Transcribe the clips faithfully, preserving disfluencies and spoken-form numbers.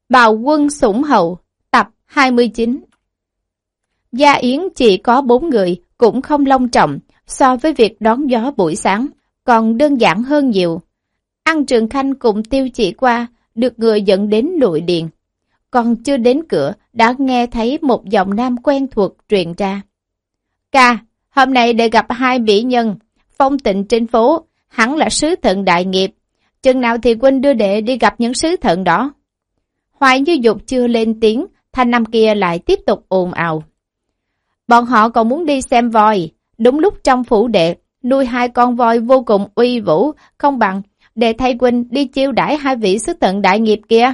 Bào quân sủng hậu, tập hai mươi chín. Gia yến chỉ có bốn người, cũng không long trọng, so với việc đón gió buổi sáng, còn đơn giản hơn nhiều. An Trường Khanh cùng Tiêu Chỉ Qua được người dẫn đến nội điện. Còn chưa đến cửa, đã nghe thấy một giọng nam quen thuộc truyền ra. Ca, hôm nay để gặp hai mỹ nhân, phong tịnh trên phố, hẳn là sứ thần đại nghiệp. Chừng nào thì huynh đưa đệ đi gặp những sứ thần đó? Hoài Như Dục chưa lên tiếng, thanh năm kia lại tiếp tục ồn ào. Bọn họ còn muốn đi xem voi. Đúng lúc trong phủ đệ, nuôi hai con voi vô cùng uy vũ, không bằng để thay huynh đi chiêu đãi hai vị sứ thần đại nghiệp kia.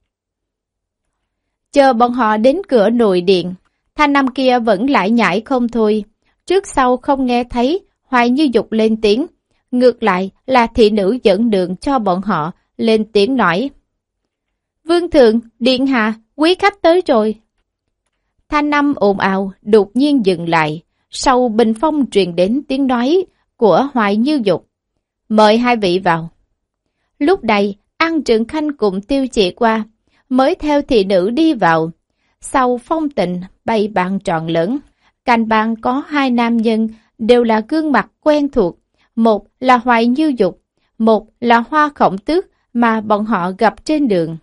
Chờ bọn họ đến cửa nội điện, thanh năm kia vẫn lại nhảy không thôi. Trước sau không nghe thấy Hoài Như Dục lên tiếng. Ngược lại là thị nữ dẫn đường cho bọn họ lên tiếng nói. Vương thượng, điện hạ, quý khách tới rồi. Thanh năm ồn ào, đột nhiên dừng lại. Sau bình phong truyền đến tiếng nói của Hoài Như Dục. Mời hai vị vào. Lúc này, An Trường Khanh cùng Tiêu Chỉ Qua mới theo thị nữ đi vào. Sau phong tịnh bày bàn tròn lớn, cạnh bàn có hai nam nhân đều là gương mặt quen thuộc. Một là Hoài Như Dục, một là Hoa Khổng Tước mà bọn họ gặp trên đường.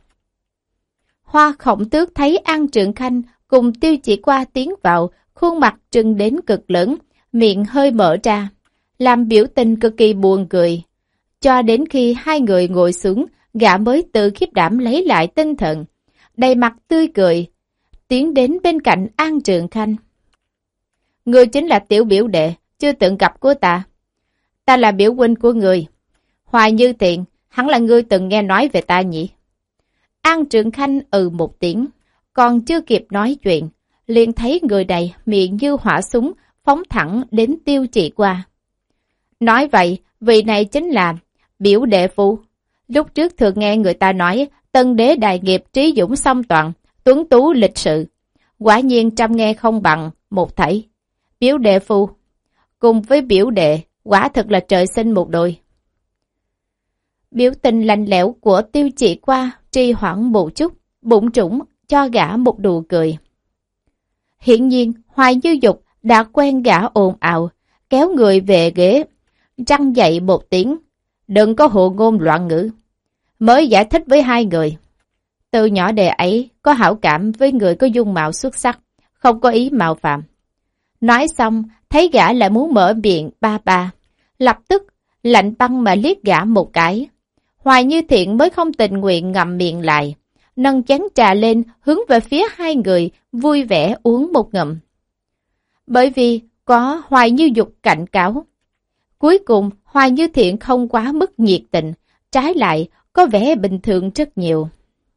Hoa Khổng Tước thấy An Trường Khanh cùng Tiêu Chỉ Qua tiến vào, khuôn mặt trừng đến cực lớn, miệng hơi mở ra, làm biểu tình cực kỳ buồn cười. Cho đến khi hai người ngồi xuống, gã mới tự khiếp đảm lấy lại tinh thần, đầy mặt tươi cười, tiến đến bên cạnh An Trường Khanh. Ngươi chính là tiểu biểu đệ, chưa từng gặp của ta. Ta là biểu huynh của người. Hoài Như Thiện, hẳn là ngươi từng nghe nói về ta nhỉ? An Trường Khanh ừ một tiếng, còn chưa kịp nói chuyện, liền thấy người này miệng như hỏa súng, phóng thẳng đến Tiêu Chỉ Qua. Nói vậy, vị này chính là biểu đệ phu. Lúc trước thường nghe người ta nói, tân đế đại nghiệp trí dũng song toàn, tuấn tú lịch sự. Quả nhiên trăm nghe không bằng một thảy. Biểu đệ phu, cùng với biểu đệ, quả thật là trời sinh một đôi. Biểu tình lạnh lẽo của Tiêu Chỉ Qua trì hoãn một chút, bụng trũng cho gã một nụ cười. Hiển nhiên, Hoài Như Dục đã quen gã ồn ào, kéo người về ghế, răng dậy một tiếng. Đừng có hồ ngôn loạn ngữ. Mới giải thích với hai người. Từ nhỏ đệ ấy có hảo cảm với người có dung mạo xuất sắc, không có ý mạo phạm. Nói xong, thấy gã lại muốn mở miệng ba ba. Lập tức, lạnh băng mà liếc gã một cái. Hoài Như Thiện mới không tình nguyện ngậm miệng lại. Nâng chén trà lên, hướng về phía hai người, vui vẻ uống một ngụm. Bởi vì có Hoài Như Dục cảnh cáo. Cuối cùng, Hoài Như Thiện không quá mức nhiệt tình, trái lại, có vẻ bình thường rất nhiều.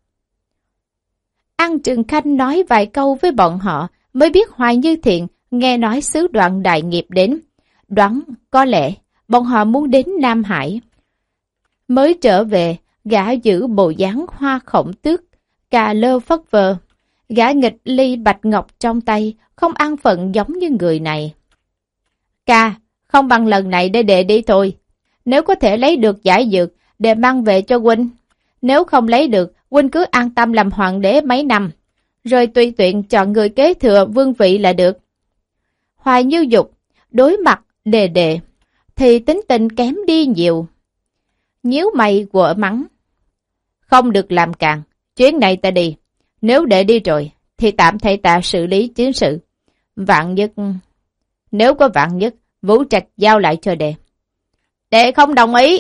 An Trường Khanh nói vài câu với bọn họ, mới biết Hoài Như Thiện nghe nói sứ đoàn đại nghiệp đến. Đoán, có lẽ, bọn họ muốn đến Nam Hải. Mới trở về, gã giữ bộ dáng Hoa Khổng Tước, cà lơ phất phơ. Gã nghịch ly bạch ngọc trong tay, không an phận giống như người này. Ca, không bằng lần này để đệ đi thôi. Nếu có thể lấy được giải dược, đệ mang về cho huynh. Nếu không lấy được, huynh cứ an tâm làm hoàng đế mấy năm. Rồi tùy tiện chọn người kế thừa vương vị là được. Hoài Như Dục, đối mặt đề đệ, thì tính tình kém đi nhiều. Nhíu mày quở mắng. Không được làm càng, chuyến này ta đi. Nếu đệ đi rồi, thì tạm thay ta xử lý chiến sự. Vạn nhất... Nếu có vạn nhất, Vũ Trạch giao lại cho đệ. Đệ không đồng ý.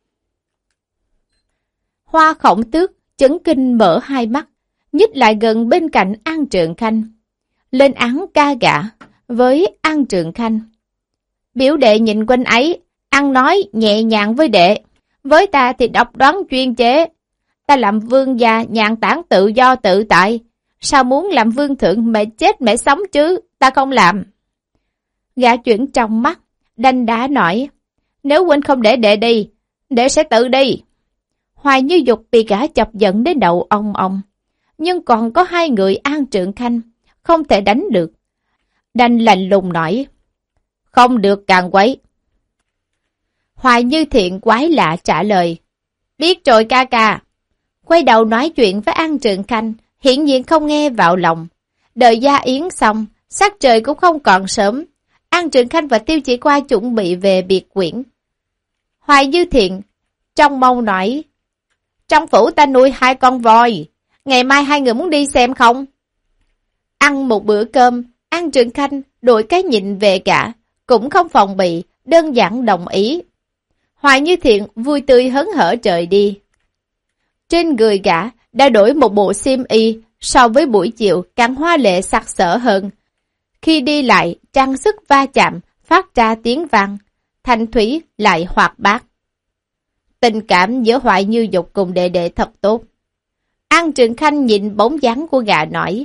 Hoa Khổng Tước chấn kinh mở hai mắt, nhích lại gần bên cạnh An Trường Khanh. Lên án ca gã với An Trường Khanh. Biểu đệ nhìn quanh ấy, ăn nói nhẹ nhàng với đệ. Với ta thì độc đoán chuyên chế. Ta làm vương gia nhàn tản tự do tự tại. Sao muốn làm vương thượng mẹ chết mẹ sống chứ? Ta không làm. Gã chuyển trong mắt, đanh đá nói. Nếu huynh không để đệ đi, đệ sẽ tự đi. Hoài Như Dục bị gã chọc giận đến đầu ong ong. Nhưng còn có hai người An Trường Khanh, không thể đánh được. Đành lạnh lùng nói. Không được càng quấy. Hoài Như Thiện quái lạ trả lời. Biết rồi ca ca. quay đầu nói chuyện với An Trường Khanh, hiển nhiên không nghe vào lòng. Đợi gia yến xong, sắc trời cũng không còn sớm. An Trường Khanh và Tiêu Chỉ Qua chuẩn bị về biệt quyển. Hoài Như Thiện trong mong nói, trong phủ ta nuôi hai con voi, ngày mai hai người muốn đi xem không? Ăn một bữa cơm, An Trường Khanh đổi cái nhìn về cả, cũng không phòng bị, đơn giản đồng ý. Hoài Như Thiện vui tươi hớn hở trời đi. Trên người gã đã đổi một bộ xiêm y, so với buổi chiều càng hoa lệ sặc sỡ hơn. Khi đi lại, trang sức va chạm, phát ra tiếng vang, thanh thủy lại hoạt bát. Tình cảm giữa Hoài Như Dục cùng đệ đệ thật tốt. An Trường Khanh nhìn bóng dáng của gã nói,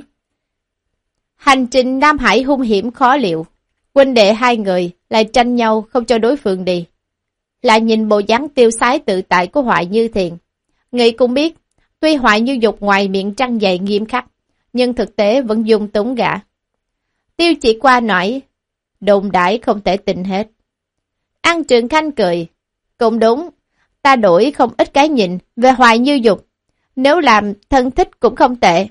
hành trình Nam Hải hung hiểm khó liệu, huynh đệ hai người lại tranh nhau không cho đối phương đi. Lại nhìn bộ dáng tiêu sái tự tại của Hoài Như Thiện, nghĩ cũng biết, tuy Hoài Như Dục ngoài miệng trăng dày nghiêm khắc, nhưng thực tế vẫn dung túng gã. Tiêu Chỉ Qua nói, đồn đãi không thể tin hết. An Trường Khanh cười, cũng đúng, ta đổi không ít cái nhìn về Hoài Như Dục, nếu làm thân thích cũng không tệ.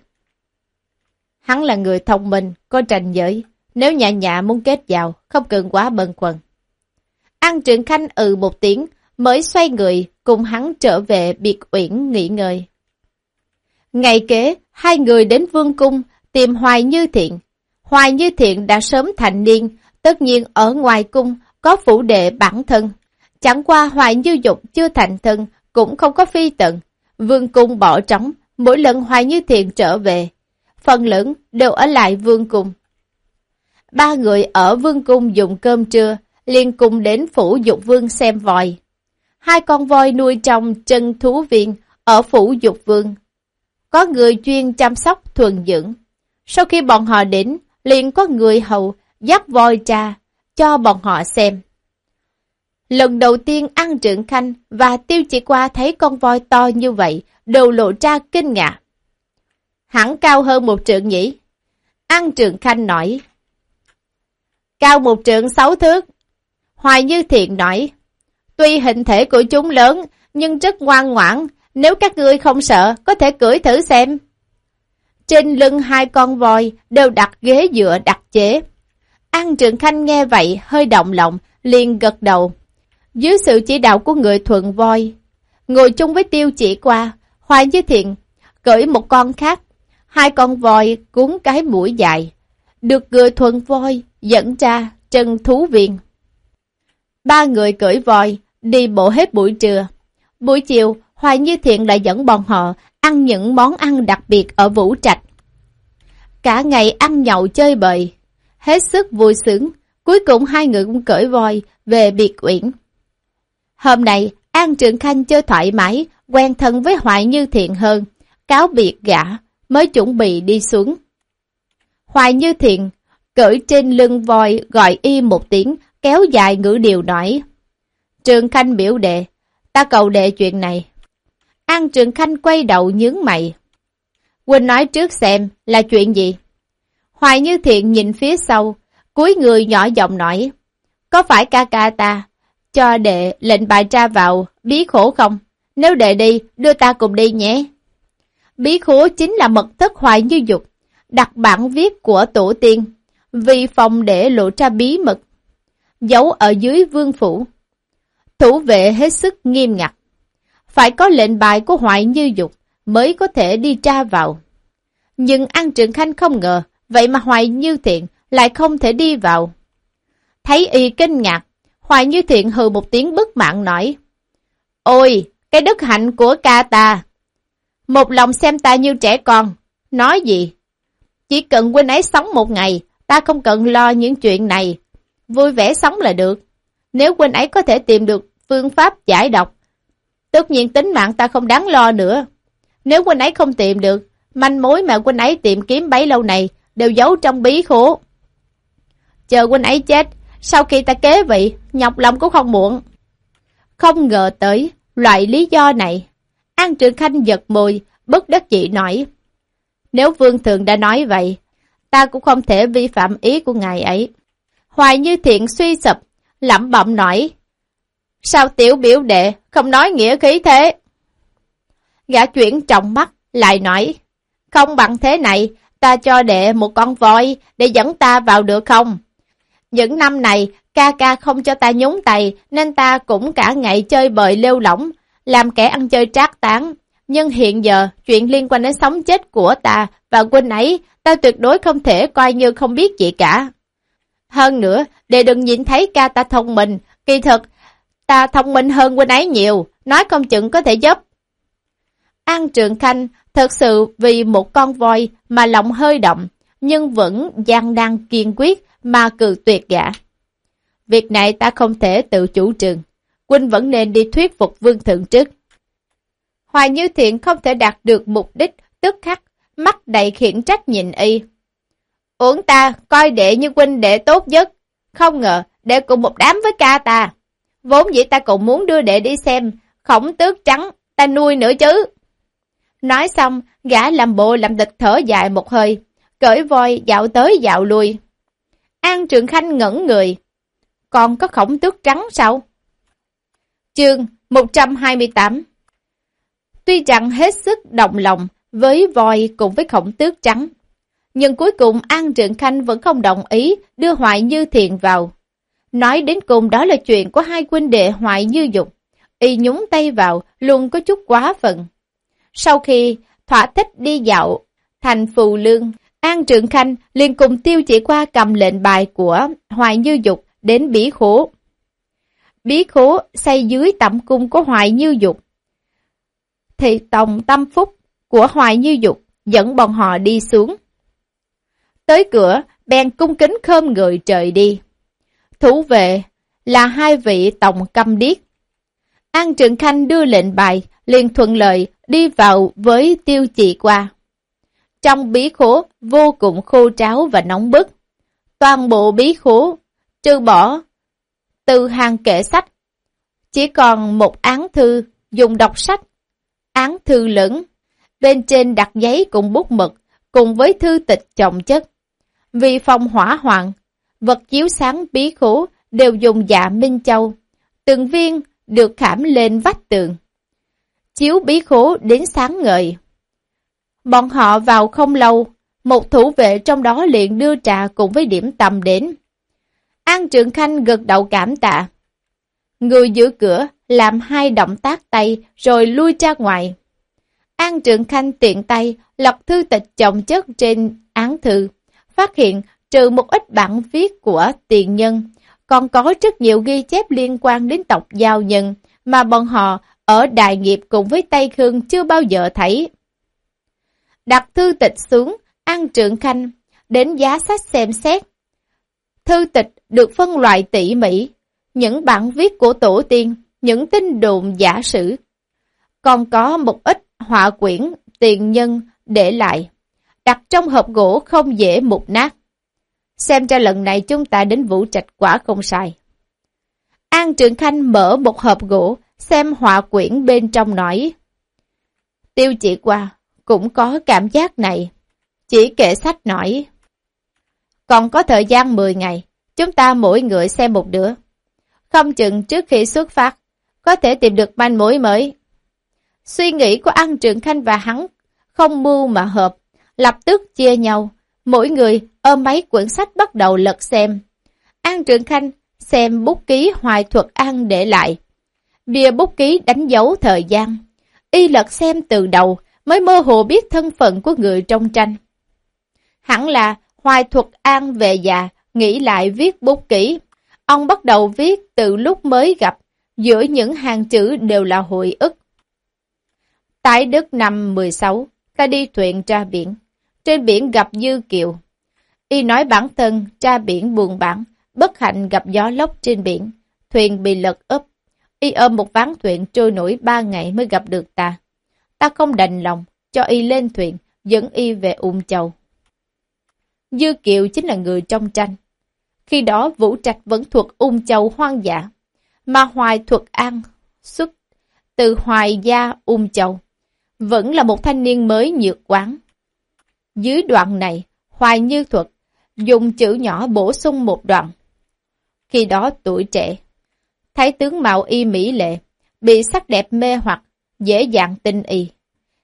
Hắn là người thông minh, có tranh giới, nếu nhạ nhạ muốn kết giao, không cần quá bần quần. An Trường Khanh ừ một tiếng, mới xoay người cùng hắn trở về biệt uyển nghỉ ngơi. Ngày kế, hai người đến vương cung tìm Hoài Như Thiện. Hoài Như Thiện đã sớm thành niên, tất nhiên ở ngoài cung có phủ đệ bản thân. Chẳng qua Hoài Như Dục chưa thành thân, cũng không có phi tận. Vương cung bỏ trống, mỗi lần Hoài Như Thiện trở về, phần lớn đều ở lại vương cung. Ba người ở vương cung dùng cơm trưa, liền cùng đến phủ Dục Vương xem voi. Hai con voi nuôi trong chân thú viên ở phủ Dục Vương. Có người chuyên chăm sóc thuần dưỡng. Sau khi bọn họ đến, liền có người hầu dắt voi ra cho bọn họ xem. Lần đầu tiên An Trường Khanh và Tiêu Chỉ Qua thấy con voi to như vậy, đều lộ ra kinh ngạc. Hẳn cao hơn một trượng nhỉ? An Trường Khanh nói. Cao một trượng sáu thước. Hoài Như Thiện nói. Tuy hình thể của chúng lớn, nhưng rất ngoan ngoãn. Nếu các ngươi không sợ, có thể cưỡi thử xem. Trên lưng hai con voi đều đặt ghế dựa đặc chế. An Trường Khanh nghe vậy hơi động lòng, liền gật đầu. Dưới sự chỉ đạo của người thuận voi, ngồi chung với Tiêu Chỉ Qua, Hoài Như Thiện cưỡi một con khác. Hai con voi cuốn cái mũi dài, được người thuận voi dẫn ra chân thú viên. Ba người cưỡi voi, đi bộ hết buổi trưa. Buổi chiều, Hoài Như Thiện lại dẫn bọn họ ăn những món ăn đặc biệt ở Vũ Trạch. Cả ngày ăn nhậu chơi bời, hết sức vui sướng. Cuối cùng hai người cũng cưỡi voi về biệt uyển. Hôm nay, An Trường Khanh chơi thoải mái, quen thân với Hoài Như Thiện hơn, cáo biệt gã, mới chuẩn bị đi xuống. Hoài Như Thiện cưỡi trên lưng voi gọi y một tiếng, kéo dài ngữ điệu nói. Trường Khanh biểu đệ, ta cầu đệ chuyện này. An Trường Khanh quay đầu nhướng mày. Huynh nói trước xem là chuyện gì? Hoài Như Thiện nhìn phía sau, cúi người nhỏ giọng nói. Có phải ca ca ta cho đệ lệnh bài ra vào bí khổ không? Nếu đệ đi, đưa ta cùng đi nhé. Bí khố chính là mật thất Hoài Như Dục, đặt bản viết của tổ tiên, vì phòng để lộ ra bí mật, giấu ở dưới vương phủ. Thủ vệ hết sức nghiêm ngặt, phải có lệnh bài của Hoài Như Dục mới có thể đi ra vào. Nhưng An Trường Khanh không ngờ, vậy mà Hoài Như Thiện lại không thể đi vào. Thấy y kinh ngạc, Hoài Như Thiện hừ một tiếng bất mãn nói. Ôi, cái đức hạnh của ca ta! Một lòng xem ta như trẻ con. Nói gì? Chỉ cần huynh ấy sống một ngày, ta không cần lo những chuyện này. Vui vẻ sống là được. Nếu huynh ấy có thể tìm được phương pháp giải độc, tất nhiên tính mạng ta không đáng lo nữa. Nếu huynh ấy không tìm được, manh mối mà huynh ấy tìm kiếm bấy lâu này đều giấu trong bí khố. Chờ huynh ấy chết, sau khi ta kế vị, nhọc lòng cũng không muộn. Không ngờ tới loại lý do này. An Trường Khanh giật môi, bất đắc dĩ nói. Nếu vương thượng đã nói vậy, ta cũng không thể vi phạm ý của ngài ấy. Hoài Như Thiện suy sụp, lẩm bẩm nói. Sao tiểu biểu đệ không nói nghĩa khí thế? Gã chuyển trọng mắt, lại nói, không bằng thế này, ta cho đệ một con voi để dẫn ta vào được không? Những năm này, ca ca không cho ta nhúng tay, nên ta cũng cả ngày chơi bời lêu lỏng, làm kẻ ăn chơi trác tán. Nhưng hiện giờ, chuyện liên quan đến sống chết của ta và huynh ấy, ta tuyệt đối không thể coi như không biết gì cả. Hơn nữa, để đừng nhìn thấy ca ta thông minh, kỳ thực, ta thông minh hơn huynh ấy nhiều, nói không chừng có thể giúp. An Trường Khanh thật sự vì một con voi mà lòng hơi động, nhưng vẫn gian nan kiên quyết mà cự tuyệt gã. Việc này ta không thể tự chủ trương, huynh vẫn nên đi thuyết phục Vương Thượng trước. Hoài Như Thiện không thể đạt được mục đích, tức khắc, mắt đầy khiển trách nhìn y. Uổng ta, coi đệ như huynh đệ tốt nhất, không ngờ đệ cùng một đám với ca ta. Vốn dĩ ta cũng muốn đưa đệ đi xem, Khổng Tước trắng, ta nuôi nữa chứ. Nói xong, gã làm bộ làm tịch thở dài một hơi, cởi voi dạo tới dạo lui. An Trường Khanh ngẩn người. Còn có Khổng Tước trắng sao? Chương một trăm hai mươi tám. Tuy rằng hết sức đồng lòng với voi cùng với Khổng Tước trắng, nhưng cuối cùng An Trường Khanh vẫn không đồng ý đưa Hoài Như Thiện vào. Nói đến cùng đó là chuyện của hai huynh đệ Hoài Như Dục. Y nhúng tay vào luôn có chút quá phận. Sau khi thỏa thích đi dạo thành Phù Lương, An Trường Khanh liền cùng Tiêu Chỉ Qua cầm lệnh bài của Hoài Như Dục đến Bí Khố. Bí Khố xây dưới tẩm cung của Hoài Như Dục. Thì Tòng Tâm Phúc của Hoài Như Dục dẫn bọn họ đi xuống. Tới cửa, bèn cung kính khom người trời đi. Thủ vệ là hai vị Tòng Câm Điếc. An Trường Khanh đưa lệnh bài, liền thuận lợi đi vào với Tiêu Chỉ Qua. Trong bí khố vô cùng khô ráo và nóng bức. Toàn bộ bí khố, trừ bỏ từ hàng kệ sách, chỉ còn một án thư dùng đọc sách. Án thư lớn, bên trên đặt giấy cùng bút mực, cùng với thư tịch chồng chất. Vì phòng hỏa hoạn, vật chiếu sáng bí khố đều dùng dạ Minh Châu, từng viên được khảm lên vách tường. Chiếu bí khố đến sáng ngời. Bọn họ vào không lâu, một thủ vệ trong đó liền đưa trà cùng với điểm tâm đến. An Trường Khanh gật đầu cảm tạ. Người giữ cửa làm hai động tác tay rồi lui ra ngoài. An Trường Khanh tiện tay lật thư tịch chồng chất trên án thư, phát hiện trừ một ít bản viết của tiền nhân, còn có rất nhiều ghi chép liên quan đến tộc Giao Nhân mà bọn họ ở Đại Nghiệp cùng với Tây Khương chưa bao giờ thấy. Đặt thư tịch xuống, An Trường Khanh đến giá sách xem xét. Thư tịch được phân loại tỉ mỉ, những bản viết của tổ tiên, những tin đồn giả sử. Còn có một ít họa quyển tiền nhân để lại, đặt trong hộp gỗ không dễ mục nát. Xem ra lần này chúng ta đến Vũ Trạch quả không sai. An Trường Khanh mở một hộp gỗ, xem họa quyển bên trong nói. Tiêu Chỉ Qua cũng có cảm giác này. Chỉ kệ sách nói. Còn có thời gian mười ngày, chúng ta mỗi người xem một đứa. Không chừng trước khi xuất phát, có thể tìm được manh mối mới. Suy nghĩ của An Trường Khanh và hắn không mưu mà hợp, lập tức chia nhau. Mỗi người ôm mấy quyển sách bắt đầu lật xem. An Trường Khanh xem bút ký Hoài Thuật An để lại. Bìa bút ký đánh dấu thời gian. Y lật xem từ đầu mới mơ hồ biết thân phận của người trong tranh. Hẳn là Hoài Thuật An về già, nghĩ lại viết bút ký. Ông bắt đầu viết từ lúc mới gặp, giữa những hàng chữ đều là hồi ức. Tại Đức năm mười sáu, ta đi thuyền ra biển. Trên biển gặp Dư Kiều. Y nói bản thân ra biển buồn bã, bất hạnh gặp gió lốc trên biển. Thuyền bị lật úp. Y ôm một ván thuyền trôi nổi ba ngày mới gặp được ta. Ta không đành lòng, cho Y lên thuyền, dẫn Y về Ung Châu. Dư Kiều chính là người trong tranh. Khi đó Vũ Trạch vẫn thuộc Ung Châu hoang dã, mà Hoài Thuật An xuất từ Hoài Gia Ung Châu, vẫn là một thanh niên mới nhược quán. Dưới đoạn này, Hoài Như Thuật dùng chữ nhỏ bổ sung một đoạn. Khi đó tuổi trẻ, thấy tướng mạo Y mỹ lệ, bị sắc đẹp mê hoặc, dễ dàng tin Y.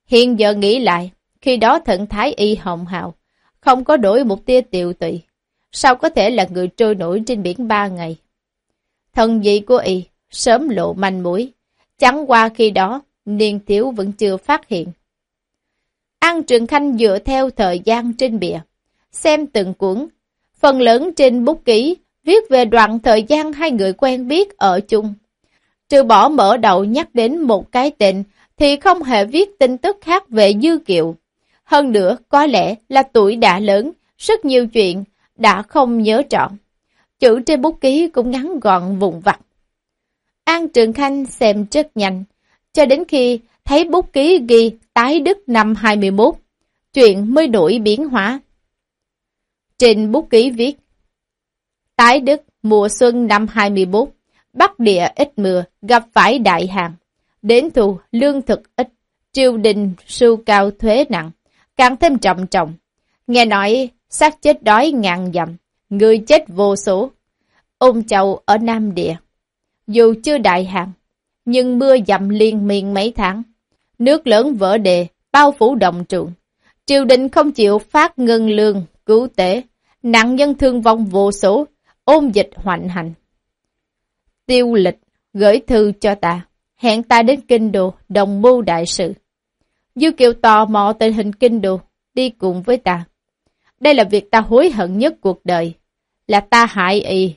Hiện giờ nghĩ lại, khi đó thần thái y hồng hào, không có đổi một tia tiều tụy. Sao có thể là người trôi nổi trên biển ba ngày? Thần vị của y sớm lộ manh mối, chẳng qua khi đó niên thiếu vẫn chưa phát hiện. An Trường Khanh dựa theo thời gian trên bìa, xem từng cuốn, phần lớn trên bút ký, viết về đoạn thời gian hai người quen biết ở chung. Trừ bỏ mở đầu nhắc đến một cái tên, thì không hề viết tin tức khác về Dư Kiệu. Hơn nữa, có lẽ là tuổi đã lớn, rất nhiều chuyện đã không nhớ trọn. Chữ trên bút ký cũng ngắn gọn vụn vặt. An Trường Khanh xem rất nhanh, cho đến khi thấy bút ký ghi tái đức năm hai mươi mốt, chuyện mới đổi biến hóa. Trên bút ký viết, tái đức mùa xuân năm hai mươi mốt, Bắc địa ít mưa, gặp phải đại hạn. Đến thu, lương thực ít, triều đình sưu cao thuế nặng, càng thêm trầm trọng. Nghe nói, xác chết đói ngàn dặm, người chết vô số. Ôn Châu ở Nam Địa, dù chưa đại hạn, nhưng mưa dầm liên miên mấy tháng. Nước lớn vỡ đê, bao phủ đồng ruộng. Triều đình không chịu phát ngân lương, cứu tế, nạn nhân thương vong vô số, ôn dịch hoành hành. Tiêu Lịch gửi thư cho ta, hẹn ta đến Kinh Đô đồng mưu đại sự. Dư Kiệu tò mò tình hình Kinh Đô, đi cùng với ta. Đây là việc ta hối hận nhất cuộc đời, là ta hại y.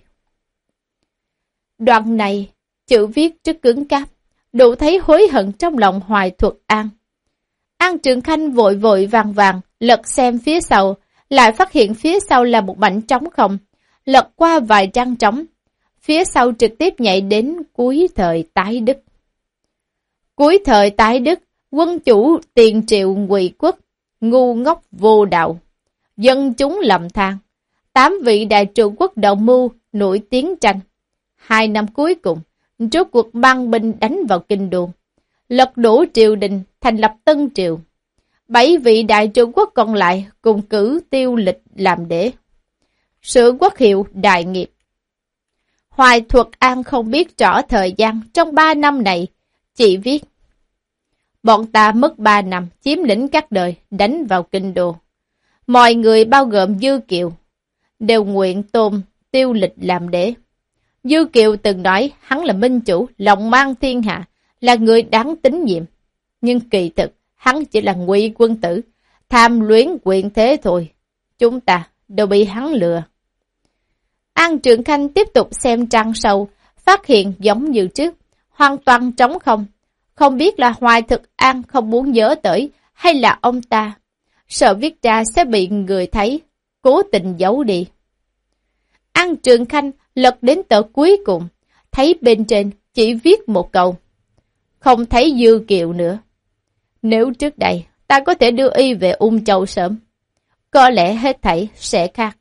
Đoạn này, chữ viết rất cứng cáp, đủ thấy hối hận trong lòng Hoài Thuật An. An Trường Khanh vội vội vàng vàng, lật xem phía sau, lại phát hiện phía sau là một mảnh trống không, lật qua vài trang trống. Phía sau trực tiếp nhảy đến cuối thời tái đức. Cuối thời tái đức, quân chủ tiền triệu ngụy quốc, ngu ngốc vô đạo, dân chúng lầm than. Tám vị đại trụ quốc đồng mưu nổi tiếng tranh. Hai năm cuối cùng, rốt cuộc mang binh đánh vào Kinh Đô, lật đổ triều đình, thành lập Tân Triều. Bảy vị đại trụ quốc còn lại cùng cử Tiêu Lịch làm đế, sử quốc hiệu đại nghiệp. Hoài Thuật An không biết rõ thời gian trong ba năm này, chỉ viết: bọn ta mất ba năm chiếm lĩnh các đời, đánh vào Kinh Đô. Mọi người bao gồm Dư Kiệu đều nguyện tôn Tiêu Lịch làm đế. Dư Kiệu từng nói hắn là minh chủ, lòng mang thiên hạ, là người đáng tín nhiệm. Nhưng kỳ thực, hắn chỉ là ngụy quân tử, tham luyến quyền thế thôi. Chúng ta đều bị hắn lừa. An Trường Khanh tiếp tục xem trang sau, phát hiện giống như trước, hoàn toàn trống không. Không biết là Hoài Thực An không muốn nhớ tới, hay là ông ta sợ viết ra sẽ bị người thấy, cố tình giấu đi. An Trường Khanh lật đến tờ cuối cùng, thấy bên trên chỉ viết một câu: không thấy Dư Kiệu nữa. Nếu trước đây ta có thể đưa y về Ung Châu sớm, có lẽ hết thảy sẽ khác.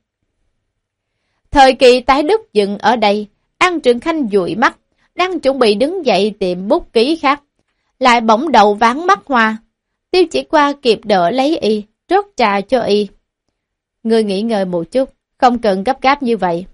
Thời kỳ tái đức dừng ở đây, An Trường Khanh dụi mắt, đang chuẩn bị đứng dậy tìm bút ký khác, lại bỗng đầu ván mắt hoa. Tiêu Chỉ Qua kịp đỡ lấy y, rót trà cho y. Người nghỉ ngơi một chút, không cần gấp gáp như vậy.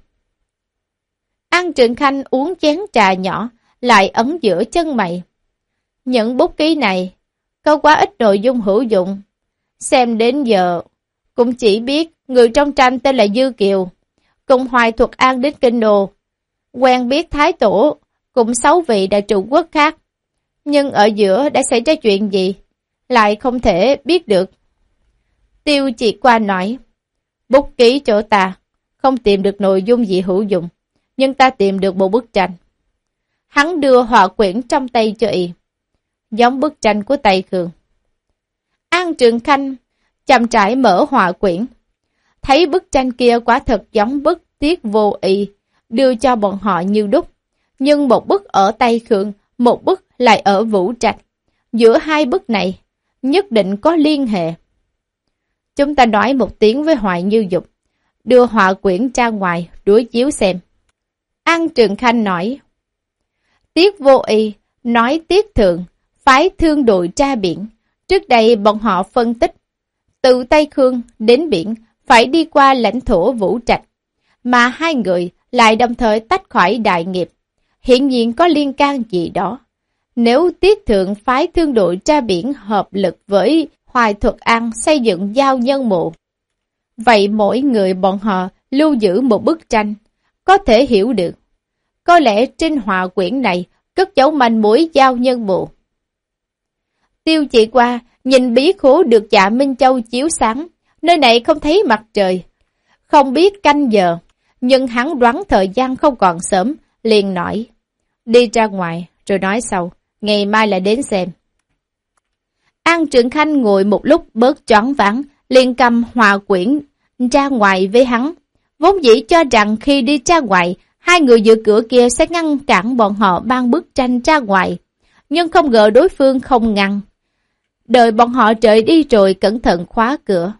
An Trường Khanh uống chén trà nhỏ, lại ấn giữa chân mày. Những bút ký này, có quá ít nội dung hữu dụng. Xem đến giờ, cũng chỉ biết người trong tranh tên là Dư Kiệu, cùng Hoài Thuật An đến Kinh Đô, quen biết Thái Tổ, cùng sáu vị đại trụ quốc khác. Nhưng ở giữa đã xảy ra chuyện gì, lại không thể biết được. Tiêu Chỉ Qua nói: bút ký chỗ ta, không tìm được nội dung gì hữu dụng, nhưng ta tìm được một bức tranh. Hắn đưa họa quyển trong tay cho y, giống bức tranh của Tây Khương. An Trường Khanh chậm rãi mở họa quyển, thấy bức tranh kia quả thật giống bức Tiết Vô Y đưa cho bọn họ như đúc, nhưng một bức ở Tây Khương, một bức lại ở Vũ Trạch. Giữa hai bức này nhất định có liên hệ. Chúng ta nói một tiếng với Hoài Như Dục, đưa họa quyển ra ngoài đối chiếu xem. An Trường Khanh nói: Tiết Vô Y nói Tiết Thượng phái thương đội tra biển. Trước đây bọn họ phân tích, từ Tây Khương đến biển phải đi qua lãnh thổ Vũ Trạch, mà hai người lại đồng thời tách khỏi đại nghiệp, hiện nhiên có liên can gì đó. Nếu Tiết Thượng phái thương đội tra biển hợp lực với Hoài Thuật An xây dựng giao nhân mộ, vậy mỗi người bọn họ lưu giữ một bức tranh, có thể hiểu được. Có lẽ trên họa quyển này cất giấu manh mối giao nhân mộ. Tiêu Chỉ Qua nhìn bí khố được Dạ Minh Châu chiếu sáng, nơi này không thấy mặt trời, không biết canh giờ, nhưng hắn đoán thời gian không còn sớm, liền nói, đi ra ngoài rồi nói sau, ngày mai lại đến xem. An Trưởng Khanh ngồi một lúc bớt choáng váng, liền cầm họa quyển ra ngoài với hắn. Vốn dĩ cho rằng khi đi ra ngoài, hai người giữ cửa kia sẽ ngăn cản bọn họ mang bức tranh ra ngoài, nhưng không ngờ đối phương không ngăn. Đợi bọn họ rời đi rồi cẩn thận khóa cửa.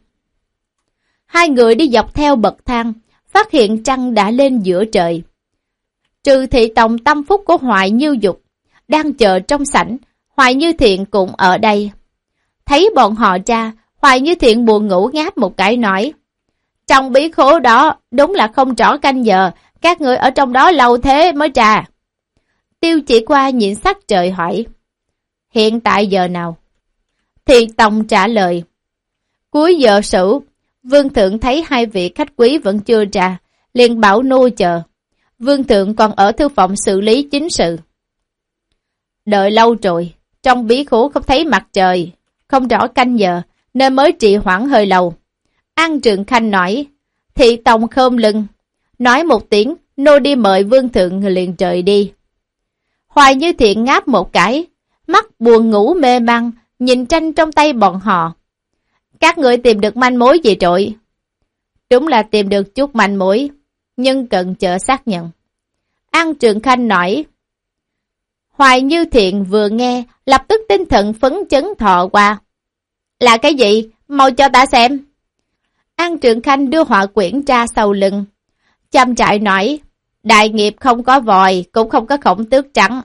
Hai người đi dọc theo bậc thang, phát hiện trăng đã lên giữa trời. Trừ thị tòng tâm phúc của Hoài Như Dục đang chờ trong sảnh, Hoài Như Thiện cũng ở đây. Thấy bọn họ ra, Hoài Như Thiện buồn ngủ ngáp một cái nói, trong bí khố đó đúng là không rõ canh giờ, các người ở trong đó lâu thế mới ra. Tiêu Chỉ Qua nhìn sắc trời hỏi, hiện tại giờ nào? Thị tòng trả lời, cuối giờ sửu. Vương Thượng thấy hai vị khách quý vẫn chưa ra, liền bảo nô chờ. Vương Thượng còn ở thư phòng xử lý chính sự. Đợi lâu rồi, trong bí khố không thấy mặt trời, không rõ canh giờ, nên mới trì hoãn hơi lâu. An Trường Khanh nói, thị tòng khom lưng, nói một tiếng, nô đi mời Vương Thượng liền trời đi. Hoài Như Thiện ngáp một cái, mắt buồn ngủ mê man, nhìn tranh trong tay bọn họ. Các người tìm được manh mối gì trội? Đúng là tìm được chút manh mối, nhưng cần chờ xác nhận. An Trường Khanh nói. Hoài Như Thiện vừa nghe, lập tức tinh thần phấn chấn thọ qua. Là cái gì? Mau cho ta xem. An Trường Khanh đưa họa quyển ra sau lưng. Chăm trại nói, đại nghiệp không có vòi, cũng không có khổng tước trắng.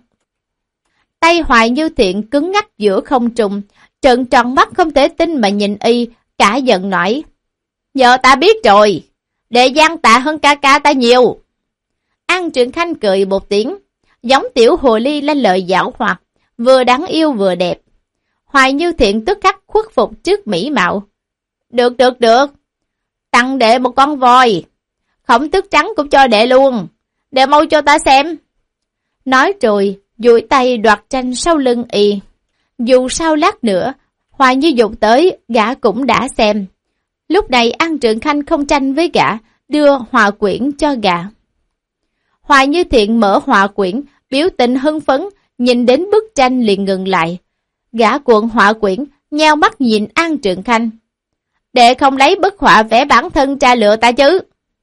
Tay Hoài Như Thiện cứng ngắc giữa không trung, trợn tròn mắt không thể tin mà nhìn y, cả giận nói. Giờ ta biết rồi, đệ gian tạ hơn ca ca ta nhiều. An Trường Khanh cười một tiếng, giống tiểu hồ ly lên lời giảo hoạt, vừa đáng yêu vừa đẹp. Hoài Như Thiện tức khắc khuất phục trước mỹ mạo. Được được được, tặng đệ một con voi, khổng tước trắng cũng cho đệ luôn, đệ mau cho ta xem. Nói rồi, duỗi tay đoạt tranh sau lưng y. Dù sao lát nữa, Hoài Như Dục tới, gã cũng đã xem. Lúc này An Trường Khanh không tranh với gã, đưa họa quyển cho gã. Hoài Như Thiện mở họa quyển, biểu tình hưng phấn, nhìn đến bức tranh liền ngừng lại. Gã cuộn họa quyển, nheo mắt nhìn An Trường Khanh. Đệ không lấy bức họa vẽ bản thân ra lựa ta chứ?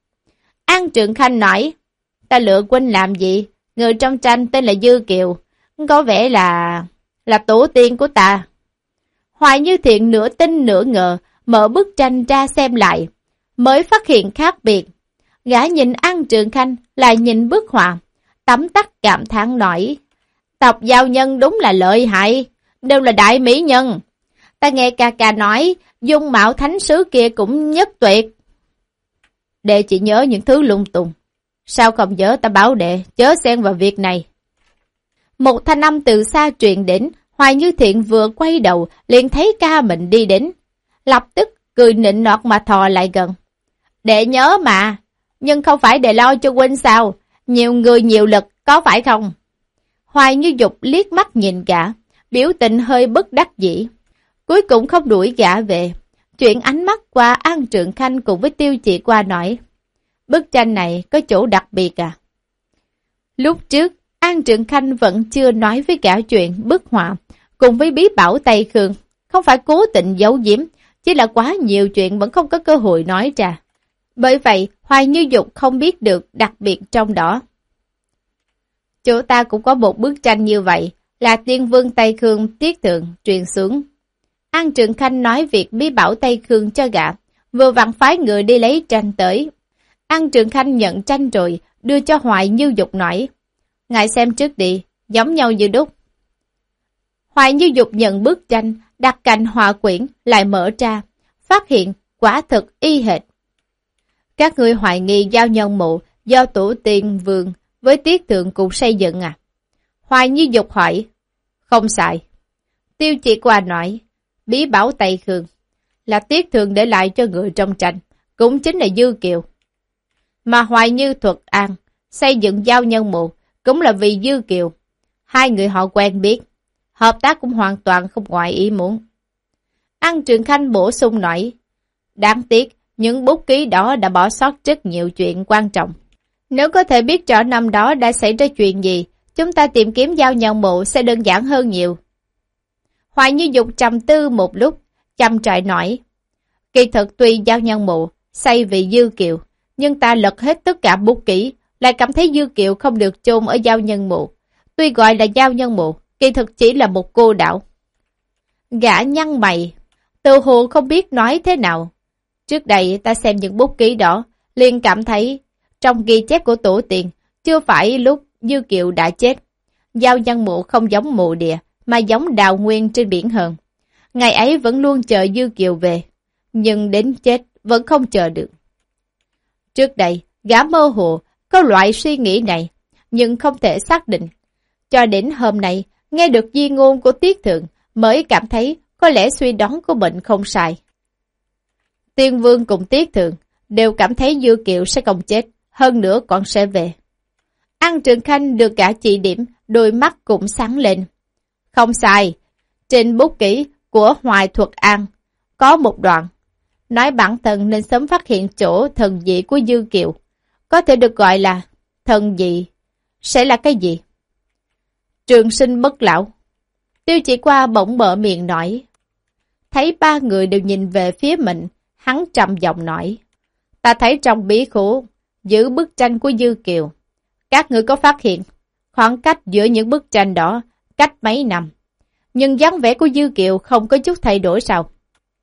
An Trường Khanh nói, ta lựa huynh làm gì? Người trong tranh tên là Dư Kiều, có vẻ là... là tổ tiên của ta. Hoài Như Thiện nửa tin nửa ngờ, mở bức tranh ra xem lại, mới phát hiện khác biệt. Gã nhìn An Trường Khanh, lại nhìn bức họa, tấm tắc cảm thán nói, tộc giao nhân đúng là lợi hại, đều là đại mỹ nhân. Ta nghe ca ca nói, dung mạo thánh sứ kia cũng nhất tuyệt. Đệ chỉ nhớ những thứ lung tung, sao không nhớ ta bảo đệ, chớ xen vào việc này. Một thanh âm từ xa truyền đến, Hoài Như Thiện vừa quay đầu, liền thấy ca mình đi đến. Lập tức cười nịnh nọt mà thò lại gần. Đệ nhớ mà, nhưng không phải đệ lo cho huynh sao, nhiều người nhiều lực, có phải không? Hoài Như Dục liếc mắt nhìn gã, biểu tình hơi bất đắc dĩ. Cuối cùng không đuổi gã về, chuyển ánh mắt qua An Trường Khanh cùng với Tiêu Chỉ Qua nói, bức tranh này có chỗ đặc biệt à? Lúc trước, An Trường Khanh vẫn chưa nói với gã chuyện bức họa, cùng với bí bảo Tây Khương, không phải cố tình giấu giếm, chỉ là quá nhiều chuyện vẫn không có cơ hội nói ra. Bởi vậy, Hoài Như Dục không biết được đặc biệt trong đó. Chỗ ta cũng có một bức tranh như vậy, là tiên vương Tây Khương Tiết Thượng truyền xuống. An Trường Khanh nói việc bí bảo Tây Khương cho gã, vừa vặn phái người đi lấy tranh tới. An Trường Khanh nhận tranh rồi, đưa cho Hoài Như Dục nói, ngài xem trước đi, giống nhau như đúc. Hoài Như Dục nhận bức tranh, đặt cạnh họa quyển, lại mở ra, phát hiện quả thực y hệt. Các ngươi hoài nghi giao nhân mộ do tổ tiên vương với Tiết Thượng cùng xây dựng à? Hoài Như Dục hỏi, Không sai. Tiêu Chỉ Qua nói, bí bảo Tây Khương là Tiết Thường để lại cho người trong tranh, cũng chính là Dư Kiều. Mà Hoài Như Thuật An xây dựng giao nhân mộ cũng là vì Dư Kiều. Hai người họ quen biết, hợp tác cũng hoàn toàn không ngoài ý muốn. An Trường Khanh bổ sung nói, đáng tiếc, những bút ký đó đã bỏ sót rất nhiều chuyện quan trọng. Nếu có thể biết rõ năm đó đã xảy ra chuyện gì, chúng ta tìm kiếm giao nhân mộ sẽ đơn giản hơn nhiều. Hoài Như Dục trầm tư một lúc, chăm trại nói, kỳ thực tuy giao nhân mộ xây vì Dư Kiều, nhưng ta lật hết tất cả bút ký, lại cảm thấy Dư Kiều không được chôn ở giao nhân mộ. Tuy gọi là giao nhân mộ, kỳ thực chỉ là một cô đảo. Gã nhăn mày, tự hồ không biết nói thế nào. Trước đây ta xem những bút ký đó, liền cảm thấy trong ghi chép của tổ tiên, chưa phải lúc Dư Kiều đã chết. Giao nhân mộ không giống mộ địa, mà giống đào nguyên trên biển hơn. Ngày ấy vẫn luôn chờ Dư Kiều về, nhưng đến chết vẫn không chờ được. Trước đây, gã mơ hồ có loại suy nghĩ này, nhưng không thể xác định. Cho đến hôm nay, nghe được di ngôn của Tiết Thượng, mới cảm thấy có lẽ suy đoán của mình không sai. Tiên Vương cùng Tiết Thượng đều cảm thấy Dư Kiều sẽ không chết, hơn nữa còn sẽ về. An Trường Khanh được cả chỉ điểm, đôi mắt cũng sáng lên. Không sai, trên bút ký của Hoài Thuật An có một đoạn nói bản thân nên sớm phát hiện chỗ thần dị của Dư Kiều. Có thể được gọi là thần dị. Sẽ là cái gì? Trường sinh bất lão. Tiêu Chỉ Qua bỗng mở miệng nói. Thấy ba người đều nhìn về phía mình, hắn trầm giọng nói. Ta thấy trong bí khố giữ bức tranh của Dư Kiều. Các người có phát hiện khoảng cách giữa những bức tranh đó cách mấy năm. Nhưng dáng vẻ của Dư Kiều không có chút thay đổi sao?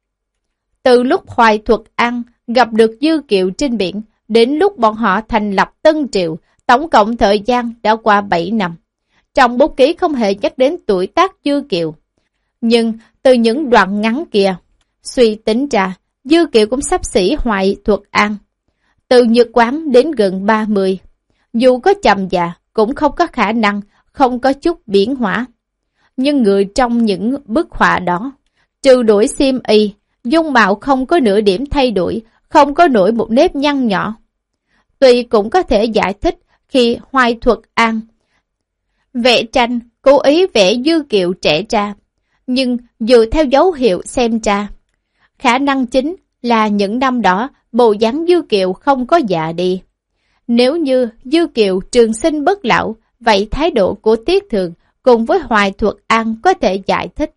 Từ lúc Hoài Thuật An gặp được Dư Kiều trên biển, đến lúc bọn họ thành lập Tân Triệu, tổng cộng thời gian đã qua bảy năm. Trong bút ký không hề nhắc đến tuổi tác Dư Kiều. Nhưng từ những đoạn ngắn kia, suy tính ra, Dư Kiều cũng sắp xỉ Hoài Thuật An. Từ nhược quán đến gần ba mươi. Dù có chậm già, cũng không có khả năng, không có chút biến hóa. Nhưng người trong những bức họa đó, trừ đổi xiêm y, dung mạo không có nửa điểm thay đổi, không có nổi một nếp nhăn nhỏ. Tuy cũng có thể giải thích khi Hoài Thuật An vẽ tranh cố ý vẽ Dư Kiều trẻ ra, nhưng dựa theo dấu hiệu xem ra, khả năng chính là những năm đó bộ dáng Dư Kiều không có già đi. Nếu như Dư Kiều trường sinh bất lão, vậy thái độ của Tiết Thường cùng với Hoài Thuật An có thể giải thích.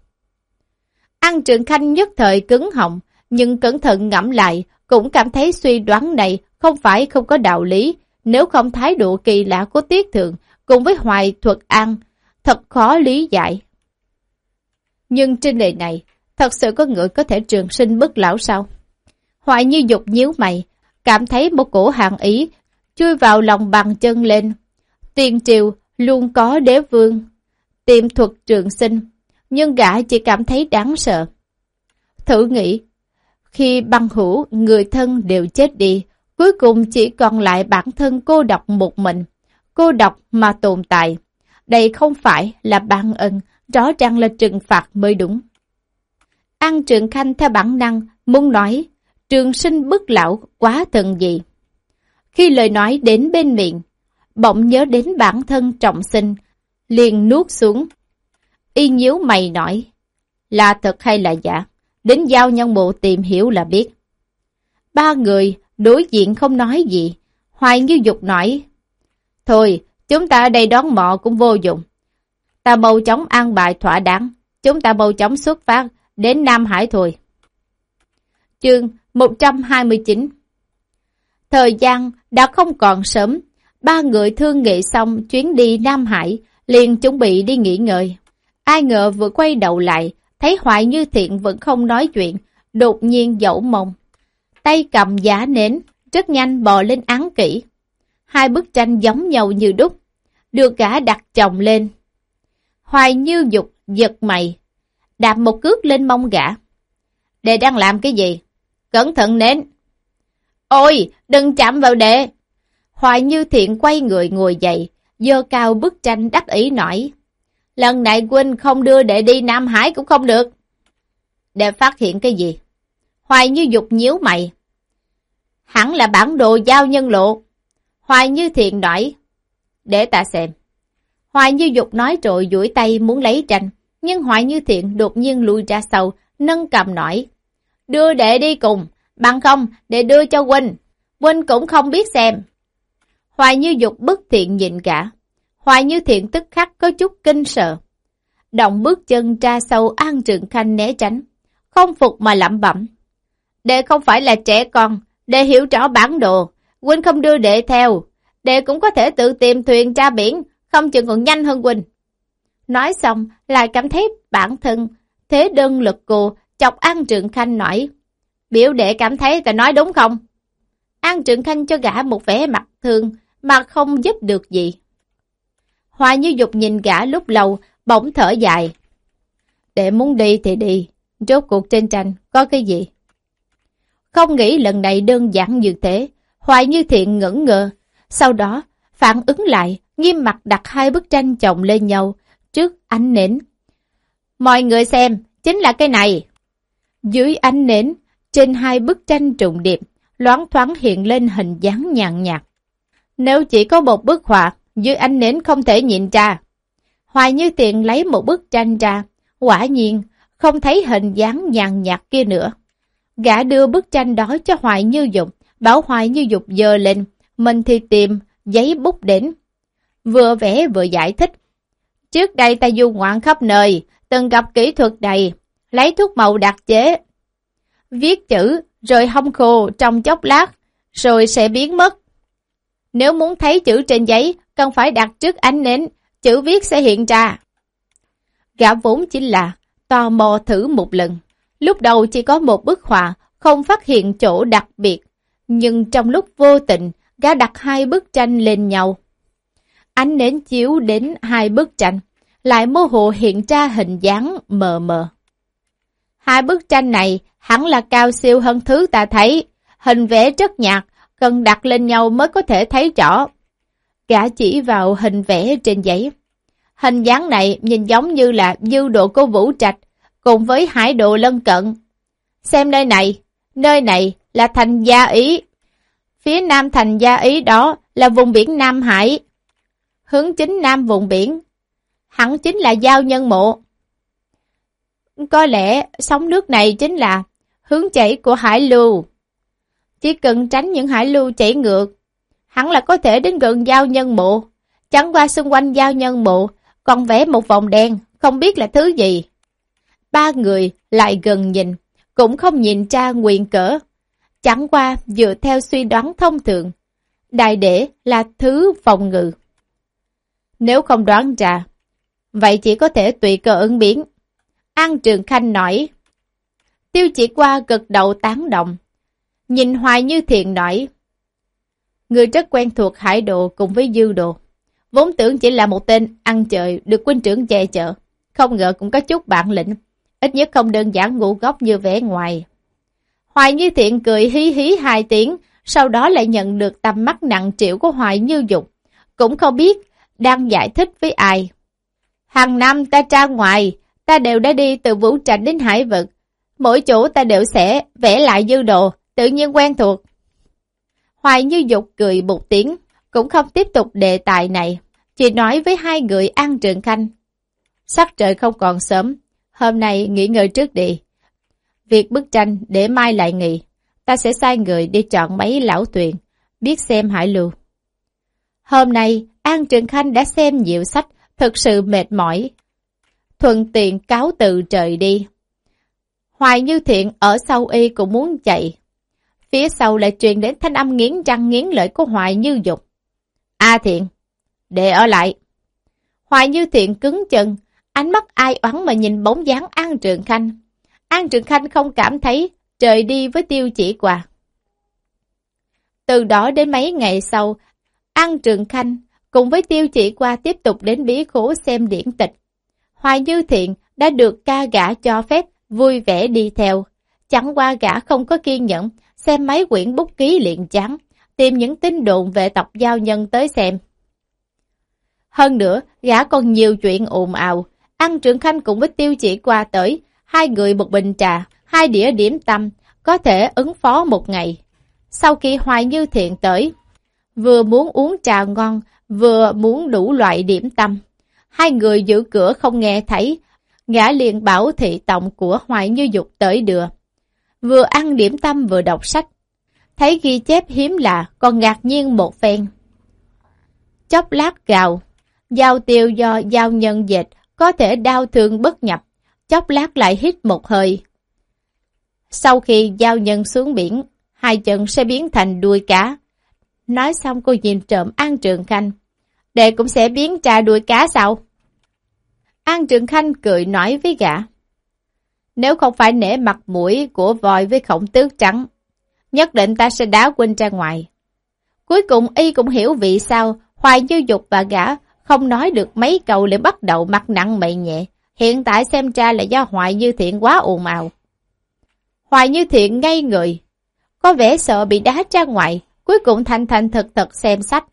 An Trường Khanh nhất thời cứng họng, nhưng cẩn thận ngẫm lại, cũng cảm thấy suy đoán này không phải không có đạo lý. Nếu không thái độ kỳ lạ của Tiết Thượng cùng với Hoài Thuật An, thật khó lý giải. Nhưng trên đời này, thật sự có người có thể trường sinh bất lão sao? Hoài Như Dục nhíu mày, cảm thấy một cổ hàn ý chui vào lòng bàn chân lên. Tiền triều luôn có đế vương tiềm thuật trường sinh, nhưng gã chỉ cảm thấy đáng sợ. Thử nghĩ, khi băng hữu người thân đều chết đi, cuối cùng chỉ còn lại bản thân cô độc một mình, cô độc mà tồn tại. Đây không phải là ban ân, rõ ràng là trừng phạt mới đúng. An Trường Khanh theo bản năng muốn nói, trường sinh bất lão quá thần dị. Khi lời nói đến bên miệng, bỗng nhớ đến bản thân trọng sinh, liền nuốt xuống. Y nhíu mày nói, là thật hay là giả, đến giao nhân bộ tìm hiểu là biết. Ba người đối diện không nói gì. Hoài Như Dục nói, thôi, chúng ta ở đây đón mọ cũng vô dụng. Ta mau chóng an bài thỏa đáng, chúng ta mau chóng xuất phát đến Nam Hải thôi. Chương một trăm hai mươi chín. Thời gian đã không còn sớm, ba người thương nghị xong chuyến đi Nam Hải, liền chuẩn bị đi nghỉ ngơi. Ai ngờ vừa quay đầu lại, thấy Hoài Như Thiện vẫn không nói chuyện, đột nhiên dẫu mông. Tay cầm giá nến, rất nhanh bò lên án kỹ. Hai bức tranh giống nhau như đúc, được gã đặt chồng lên. Hoài Như Dục giật mày, đạp một cước lên mông gã. Đệ đang làm cái gì? Cẩn thận nến. Ôi, đừng chạm vào đệ. Hoài Như Thiện quay người ngồi dậy, giơ cao bức tranh đắc ý nói. Lần này huynh không đưa đệ đi Nam Hải cũng không được. Đệ phát hiện cái gì? Hoài Như Dục nhíu mày. Hẳn là bản đồ giao nhân lộ. Hoài Như Thiện nói. Để ta xem. Hoài Như Dục nói rồi duỗi tay muốn lấy tranh, nhưng Hoài Như Thiện đột nhiên lùi ra sau, nâng cầm nói. Đưa đệ đi cùng, bằng không đệ đưa cho huynh. Huynh cũng không biết xem. Hoài Như Dục bức Thiện nhìn cả. Hoài Như Thiện tức khắc có chút kinh sợ. Động bước chân ra sau An Trường Khanh né tránh, không phục mà lẩm bẩm. Đệ không phải là trẻ con, đệ hiểu rõ bản đồ, huynh không đưa đệ theo, đệ cũng có thể tự tìm thuyền ra biển, không chừng còn nhanh hơn huynh. Nói xong, lại cảm thấy bản thân thế đơn lực cô, chọc An Trường Khanh nói. Biểu đệ cảm thấy ta nói đúng không? An Trường Khanh cho gã một vẻ mặt thương, mà không giúp được gì. Hoài Như Dục nhìn gã lúc lâu, bỗng thở dài. Đệ muốn đi thì đi, rốt cuộc trên tranh có cái gì? Không nghĩ lần này đơn giản như thế, Hoài Như Thiện ngẩn ngơ, sau đó phản ứng lại, nghiêm mặt đặt hai bức tranh chồng lên nhau, trước ánh nến. Mọi người xem, chính là cái này. Dưới ánh nến, trên hai bức tranh trùng điệp, loáng thoáng hiện lên hình dáng nhàn nhạt. Nếu chỉ có một bức họa, dưới ánh nến không thể nhìn ra. Hoài Như Thiện lấy một bức tranh ra, quả nhiên không thấy hình dáng nhàn nhạt kia nữa. Gã đưa bức tranh đó cho Hoài Như Dục, bảo Hoài Như Dục giơ lên, mình thì tìm giấy bút đến. Vừa vẽ vừa giải thích. Trước đây ta du ngoạn khắp nơi, từng gặp kỹ thuật này, lấy thuốc màu đặc chế. Viết chữ, rồi hong khô trong chốc lát, rồi sẽ biến mất. Nếu muốn thấy chữ trên giấy, cần phải đặt trước ánh nến, chữ viết sẽ hiện ra. Gã vốn chính là tò mò thử một lần. Lúc đầu chỉ có một bức họa, không phát hiện chỗ đặc biệt. Nhưng trong lúc vô tình, gã đặt hai bức tranh lên nhau. Ánh nến chiếu đến hai bức tranh, lại mơ hồ hiện ra hình dáng mờ mờ. Hai bức tranh này hẳn là cao siêu hơn thứ ta thấy. Hình vẽ rất nhạt, cần đặt lên nhau mới có thể thấy rõ. Gã chỉ vào hình vẽ trên giấy. Hình dáng này nhìn giống như là dư độ của Vũ Trạch, cùng với hải độ lân cận. Xem nơi này, nơi này là thành Gia Ý. Phía nam thành Gia Ý đó là vùng biển Nam Hải. Hướng chính nam vùng biển, hẳn chính là Giao Nhân Mộ. Có lẽ sóng nước này chính là hướng chảy của hải lưu. Chỉ cần tránh những hải lưu chảy ngược, hẳn là có thể đến gần Giao Nhân Mộ. Chẳng qua xung quanh Giao Nhân Mộ còn vẽ một vòng đen, không biết là thứ gì. Ba người lại gần nhìn, cũng không nhìn ra nguyện cỡ. Chẳng qua dựa theo suy đoán thông thường, đại để là thứ phòng ngự. Nếu không đoán ra, vậy chỉ có thể tùy cơ ứng biến. An Trường Khanh nói. Tiêu Chỉ Qua gật đầu tán động. Nhìn Hoài Như Thiện nói. Người rất quen thuộc hải độ cùng với dư độ. Vốn tưởng chỉ là một tên ăn chơi được huynh trưởng che chở. Không ngờ cũng có chút bản lĩnh. Ít nhất không đơn giản ngũ gốc như vẻ ngoài. Hoài Như Thiện cười hí hí hai tiếng. Sau đó lại nhận được tầm mắt nặng trĩu của Hoài Như Dục. Cũng không biết đang giải thích với ai. Hàng năm ta ra ngoài, ta đều đã đi từ Vũ Trạch đến Hải Vực. Mỗi chỗ ta đều sẽ vẽ lại dư đồ, tự nhiên quen thuộc. Hoài Như Dục cười một tiếng, cũng không tiếp tục đề tài này, chỉ nói với hai người An Trường Khanh. Sắc trời không còn sớm, hôm nay nghỉ ngơi trước đi. Việc bức tranh để mai lại nghỉ, ta sẽ sai người đi chọn mấy lão thuyền, biết xem hải lưu. Hôm nay, An Trường Khanh đã xem nhiều sách, thực sự mệt mỏi. Thuận tiện cáo từ trời đi. Hoài Như Thiện ở sau y cũng muốn chạy. Phía sau lại truyền đến thanh âm nghiến răng nghiến lợi của Hoài Như Dục. A Thiện, để ở lại. Hoài Như Thiện cứng chân, ánh mắt ai oán mà nhìn bóng dáng An Trường Khanh. An Trường Khanh không cảm thấy trời đi với Tiêu Chỉ Qua. Từ đó đến mấy ngày sau, An Trường Khanh cùng với Tiêu Chỉ Qua tiếp tục đến bí khố xem điển tịch. Hoài Như Thiện đã được ca gã cho phép vui vẻ đi theo. Chẳng qua gã không có kiên nhẫn, xem mấy quyển bút ký liền chán, tìm những tin đồn về tộc giao nhân tới xem. Hơn nữa, gã còn nhiều chuyện ồn ào. An Trường Khanh cùng với Tiêu Chỉ qua tới, hai người một bình trà, hai đĩa điểm tâm, có thể ứng phó một ngày. Sau khi Hoài Như Thiện tới, vừa muốn uống trà ngon, vừa muốn đủ loại điểm tâm. Hai người giữ cửa không nghe thấy, gã liền bảo thị tòng của Hoài Như Dục tới đưa. Vừa ăn điểm tâm vừa đọc sách, thấy ghi chép hiếm lạ, còn ngạc nhiên một phen. Chốc lát gào, dao tiêu do dao nhân dệt, có thể đau thương bất nhập, chốc lát lại hít một hơi. Sau khi dao nhân xuống biển, hai chân sẽ biến thành đuôi cá. Nói xong cô nhìn trộm An Trường Khanh. Đệ cũng sẽ biến ra đuôi cá sao? An Trường Khanh cười nói với gã. Nếu không phải nể mặt mũi của voi với Khổng Tước trắng, nhất định ta sẽ đá huynh ra ngoài. Cuối cùng y cũng hiểu vì sao Hoài Như Dục và gã không nói được mấy câu liền bắt đầu mặt nặng mày nhẹ. Hiện tại xem ra là do Hoài Như Thiện quá ồn ào. Hoài Như Thiện ngây người, có vẻ sợ bị đá ra ngoài, cuối cùng thành thành thật thật xem sách.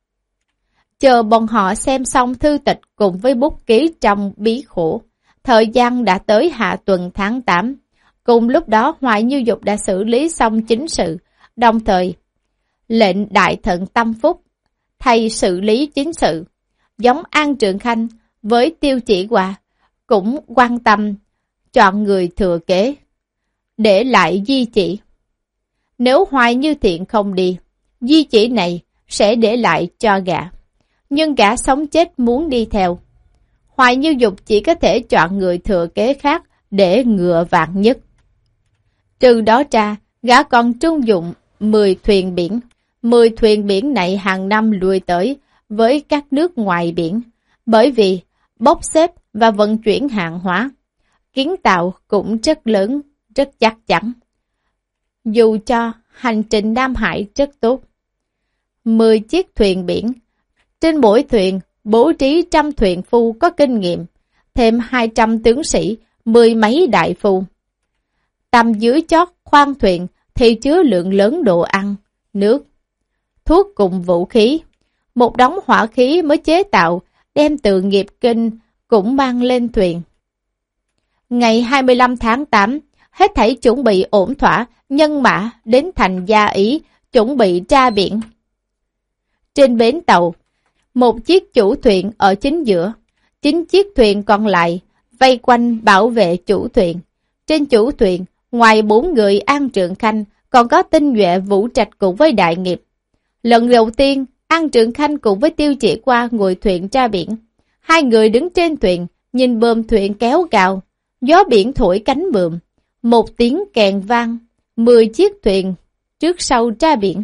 Chờ bọn họ xem xong thư tịch cùng với bút ký trong bí khổ, thời gian đã tới hạ tuần tháng tám. Cùng lúc đó Hoài Như Dục đã xử lý xong chính sự, đồng thời lệnh đại thận Tâm Phúc thay xử lý chính sự. Giống An Trường Khanh với Tiêu Chỉ Hoa cũng quan tâm chọn người thừa kế, để lại di chỉ. Nếu Hoài Như Thiện không đi, di chỉ này sẽ để lại cho gã. Nhưng gã sống chết muốn đi theo. Hoài Như Dục chỉ có thể chọn người thừa kế khác để ngựa vạn nhất. Trừ đó ra, gã còn trung dụng mười thuyền biển. mười thuyền biển này hàng năm lui tới với các nước ngoài biển, bởi vì bốc xếp và vận chuyển hàng hóa, kiến tạo cũng rất lớn, rất chắc chắn. Dù cho hành trình Nam Hải rất tốt. mười chiếc thuyền biển, trên mỗi thuyền bố trí trăm thuyền phu có kinh nghiệm, thêm hai trăm tướng sĩ, mười mấy đại phu. Tầm dưới chót khoang thuyền thì chứa lượng lớn đồ ăn, nước, thuốc cùng vũ khí. Một đống hỏa khí mới chế tạo, đem từ nghiệp kinh cũng mang lên thuyền. Ngày hai mươi lăm tháng tám, hết thảy chuẩn bị ổn thỏa, nhân mã đến thành Gia Ý, chuẩn bị ra biển. Trên bến tàu, một chiếc chủ thuyền ở chính giữa, chín chiếc thuyền còn lại vây quanh bảo vệ chủ thuyền. Trên chủ thuyền, ngoài bốn người An Trường Khanh, còn có Tinh Duệ, Vũ Trạch cùng với Đại Nghiệp. Lần đầu tiên, An Trường Khanh cùng với Tiêu Chỉ Qua ngồi thuyền ra biển. Hai người đứng trên thuyền, nhìn bơm thuyền kéo gào, gió biển thổi cánh bườm. Một tiếng kèn vang, mười chiếc thuyền trước sau ra biển.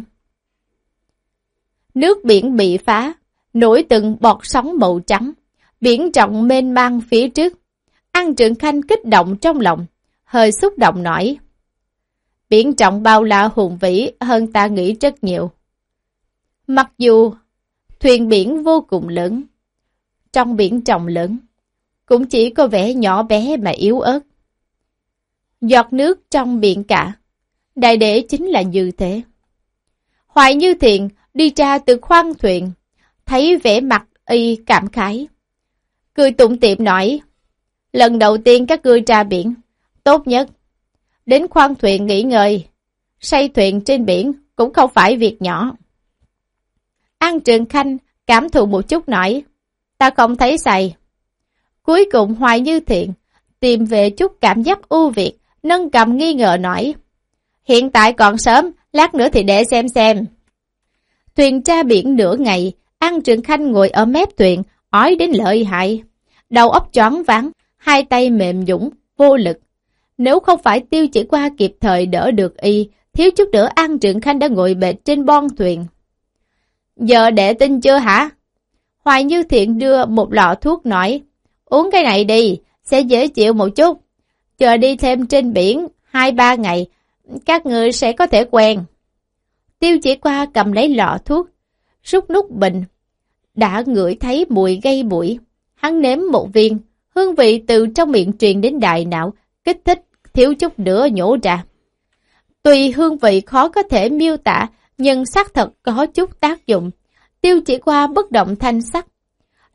Nước biển bị phá, nổi từng bọt sóng màu trắng, biển rộng mênh mang phía trước. An Trường Khanh kích động trong lòng, hơi xúc động nói. Biển rộng bao la hùng vĩ hơn ta nghĩ rất nhiều. Mặc dù thuyền biển vô cùng lớn, trong biển rộng lớn, cũng chỉ có vẻ nhỏ bé mà yếu ớt. Giọt nước trong biển cả, đại để chính là như thế. Hoài Như Thiện đi ra từ khoang thuyền, thấy vẻ mặt y cảm khái. Cười tủm tỉm nói, lần đầu tiên các ngươi ra biển, tốt nhất đến khoang thuyền nghỉ ngơi, xây thuyền trên biển cũng không phải việc nhỏ. An Trường Khanh cảm thụ một chút nói, ta không thấy say. Cuối cùng Hoài Như Thiện tìm về chút cảm giác ưu việt, nâng cầm nghi ngờ nói, hiện tại còn sớm, lát nữa thì để xem xem. Thuyền ra biển nửa ngày, An Trường Khanh ngồi ở mép thuyền, ói đến lợi hại. Đầu óc choáng váng, hai tay mềm nhũn, vô lực. Nếu không phải Tiêu Chỉ Qua kịp thời đỡ được y, thiếu chút nữa An Trường Khanh đã ngồi bệt trên bon thuyền. Giờ đệ tin chưa hả? Hoài Như Thiện đưa một lọ thuốc nói, uống cái này đi, sẽ dễ chịu một chút. Chờ đi thêm trên biển, hai ba ngày, các người sẽ có thể quen. Tiêu Chỉ Qua cầm lấy lọ thuốc, rút nút bình, đã ngửi thấy mùi gây mũi. Hắn nếm một viên, hương vị từ trong miệng truyền đến đại não, kích thích, thiếu chút nữa nhổ ra. Tuy hương vị khó có thể miêu tả, nhưng xác thật có chút tác dụng. Tiêu Chỉ Qua bất động thanh sắc.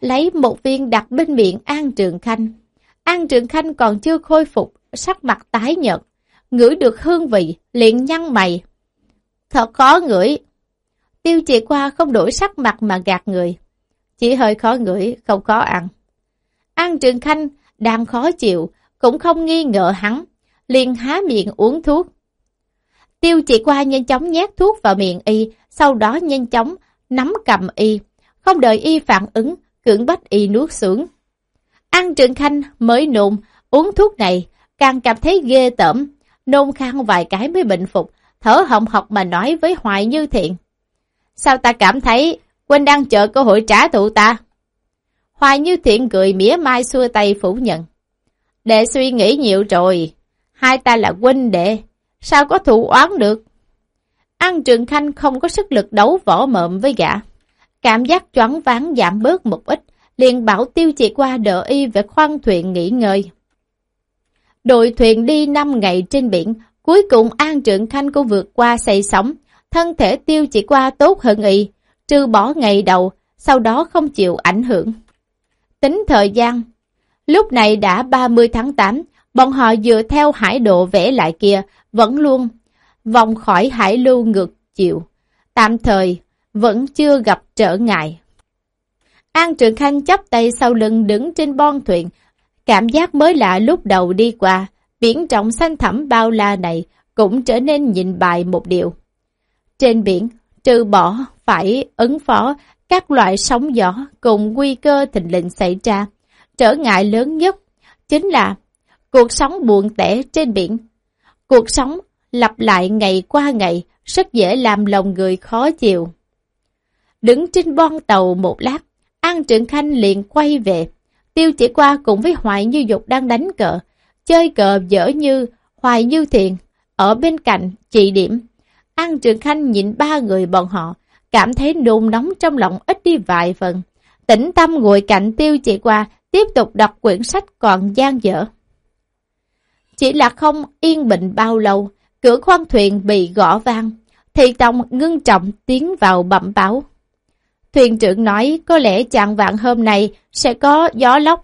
lấy một viên đặt bên miệng An Trường Khanh. An Trường Khanh còn chưa khôi phục, sắc mặt tái nhợt, ngửi được hương vị, liền nhăn mày. Thật khó ngửi. Tiêu Chỉ Qua không đổi sắc mặt mà gạt người. Chỉ hơi khó ngửi, không khó ăn. An Trường Khanh đang khó chịu, cũng không nghi ngờ hắn, liền há miệng uống thuốc. Tiêu Chỉ Qua nhanh chóng nhét thuốc vào miệng y, sau đó nhanh chóng nắm cầm y, không đợi y phản ứng, cưỡng bách y nuốt xuống. An Trường Khanh mới nôn, uống thuốc này, càng cảm thấy ghê tởm, nôn khan vài cái mới bình phục, thở hồng hộc mà nói với Hoài Như Thiện. Sao ta cảm thấy Huynh đang chờ cơ hội trả thù ta? Hoài Như Thiện cười mỉa mai xua tay phủ nhận. Đệ suy nghĩ nhiều rồi, hai ta là huynh đệ, sao có thù oán được? An Trường Khanh không có sức lực đấu võ mộm với gã. Cảm giác choáng váng giảm bớt một ít, liền bảo Tiêu Chỉ Qua đỡ y về khoang thuyền nghỉ ngơi. Đội thuyền đi năm ngày trên biển, cuối cùng An Trường Khanh cũng vượt qua say sóng, thân thể Tiêu Chỉ Qua tốt hơn y, trừ bỏ ngày đầu, sau đó không chịu ảnh hưởng. Tính thời gian, lúc này đã ba mươi tháng tám, bọn họ dựa theo hải độ vẽ lại kia, vẫn luôn vòng khỏi hải lưu ngược chiều, tạm thời vẫn chưa gặp trở ngại. An Trường Khanh chắp tay sau lưng đứng trên bon thuyền, cảm giác mới lạ lúc đầu đi qua, biển rộng xanh thẳm bao la này cũng trở nên nhìn bài một điều. Trên biển, trừ bỏ phải ứng phó các loại sóng gió cùng nguy cơ thình lình xảy ra, trở ngại lớn nhất chính là cuộc sống buồn tẻ trên biển. Cuộc sống lặp lại ngày qua ngày, rất dễ làm lòng người khó chịu. Đứng trên bon tàu một lát, An Trường Khanh liền quay về. Tiêu Chỉ Qua cùng với Hoài Như Dục đang đánh cờ, chơi cờ dở như Hoài Như Thiện ở bên cạnh chỉ điểm. An Trường Khanh nhìn ba người bọn họ, cảm thấy nôn nóng trong lòng ít đi vài phần. Tĩnh tâm ngồi cạnh Tiêu Chỉ Qua, tiếp tục đọc quyển sách còn dang dở. Chỉ là không yên bình bao lâu, cửa khoang thuyền bị gõ vang. Thị Tông ngưng trọng tiến vào bẩm báo. Thuyền trưởng nói có lẽ chạng vạng hôm nay sẽ có gió lốc.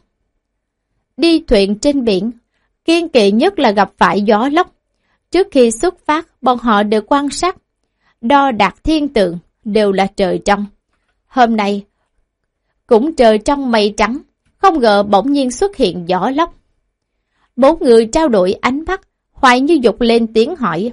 Đi thuyền trên biển, kiên kỵ nhất là gặp phải gió lốc. Trước khi xuất phát, bọn họ đều quan sát, đo đạc thiên tượng, đều là trời trong. Hôm nay, cũng trời trong mây trắng, không ngờ bỗng nhiên xuất hiện gió lốc. Bốn người trao đổi ánh mắt, Hoài Như Dục lên tiếng hỏi.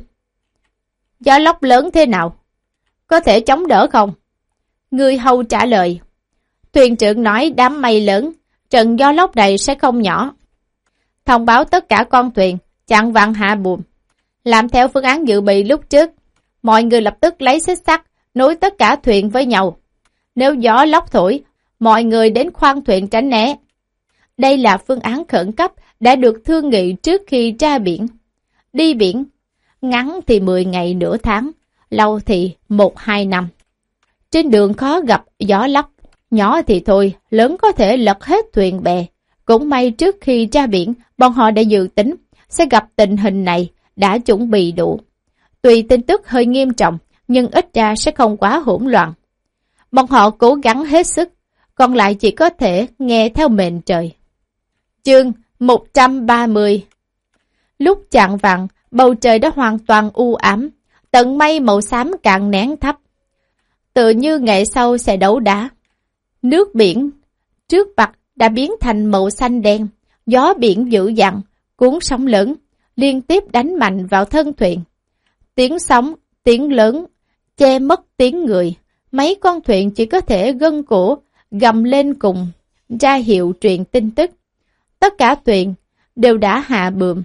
Gió lốc lớn thế nào? Có thể chống đỡ không? Người hầu trả lời. Thuyền trưởng nói đám mây lớn, trận gió lốc này sẽ không nhỏ. Thông báo tất cả con thuyền, chặn vạn hạ buồm. Làm theo phương án dự bị lúc trước, mọi người lập tức lấy xích sắt, nối tất cả thuyền với nhau. Nếu gió lốc thổi, mọi người đến khoang thuyền tránh né. Đây là phương án khẩn cấp đã được thương nghị trước khi ra biển. Đi biển, ngắn thì mười ngày nửa tháng, lâu thì một hai năm. Trên đường khó gặp gió lốc, nhỏ thì thôi, lớn có thể lật hết thuyền bè. Cũng may trước khi ra biển, bọn họ đã dự tính sẽ gặp tình hình này, đã chuẩn bị đủ. Tuy tin tức hơi nghiêm trọng, nhưng ít ra sẽ không quá hỗn loạn. Bọn họ cố gắng hết sức, còn lại chỉ có thể nghe theo mệnh trời. Chương một trăm ba mươi. Lúc chạng vạng, bầu trời đã hoàn toàn u ám, tận mây màu xám càng nén thấp. Tự như ngày sau sẽ đấu đá. Nước biển trước mặt đã biến thành màu xanh đen, gió biển dữ dằn, cuốn sóng lớn, liên tiếp đánh mạnh vào thân thuyền. Tiếng sóng, tiếng lớn, che mất tiếng người. Mấy con thuyền chỉ có thể gân cổ, gầm lên cùng, ra hiệu truyền tin tức. Tất cả thuyền đều đã hạ buồm.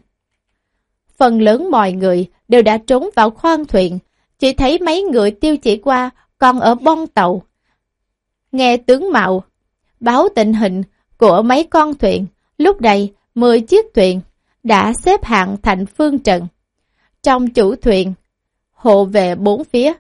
Phần lớn mọi người đều đã trốn vào khoang thuyền, chỉ thấy mấy người Tiêu Chỉ Qua còn ở bon tàu. Nghe tướng Mạo báo tình hình của mấy con thuyền, lúc này mười chiếc thuyền đã xếp hạng thành phương trận. Trong chủ thuyền, hộ vệ bốn phía.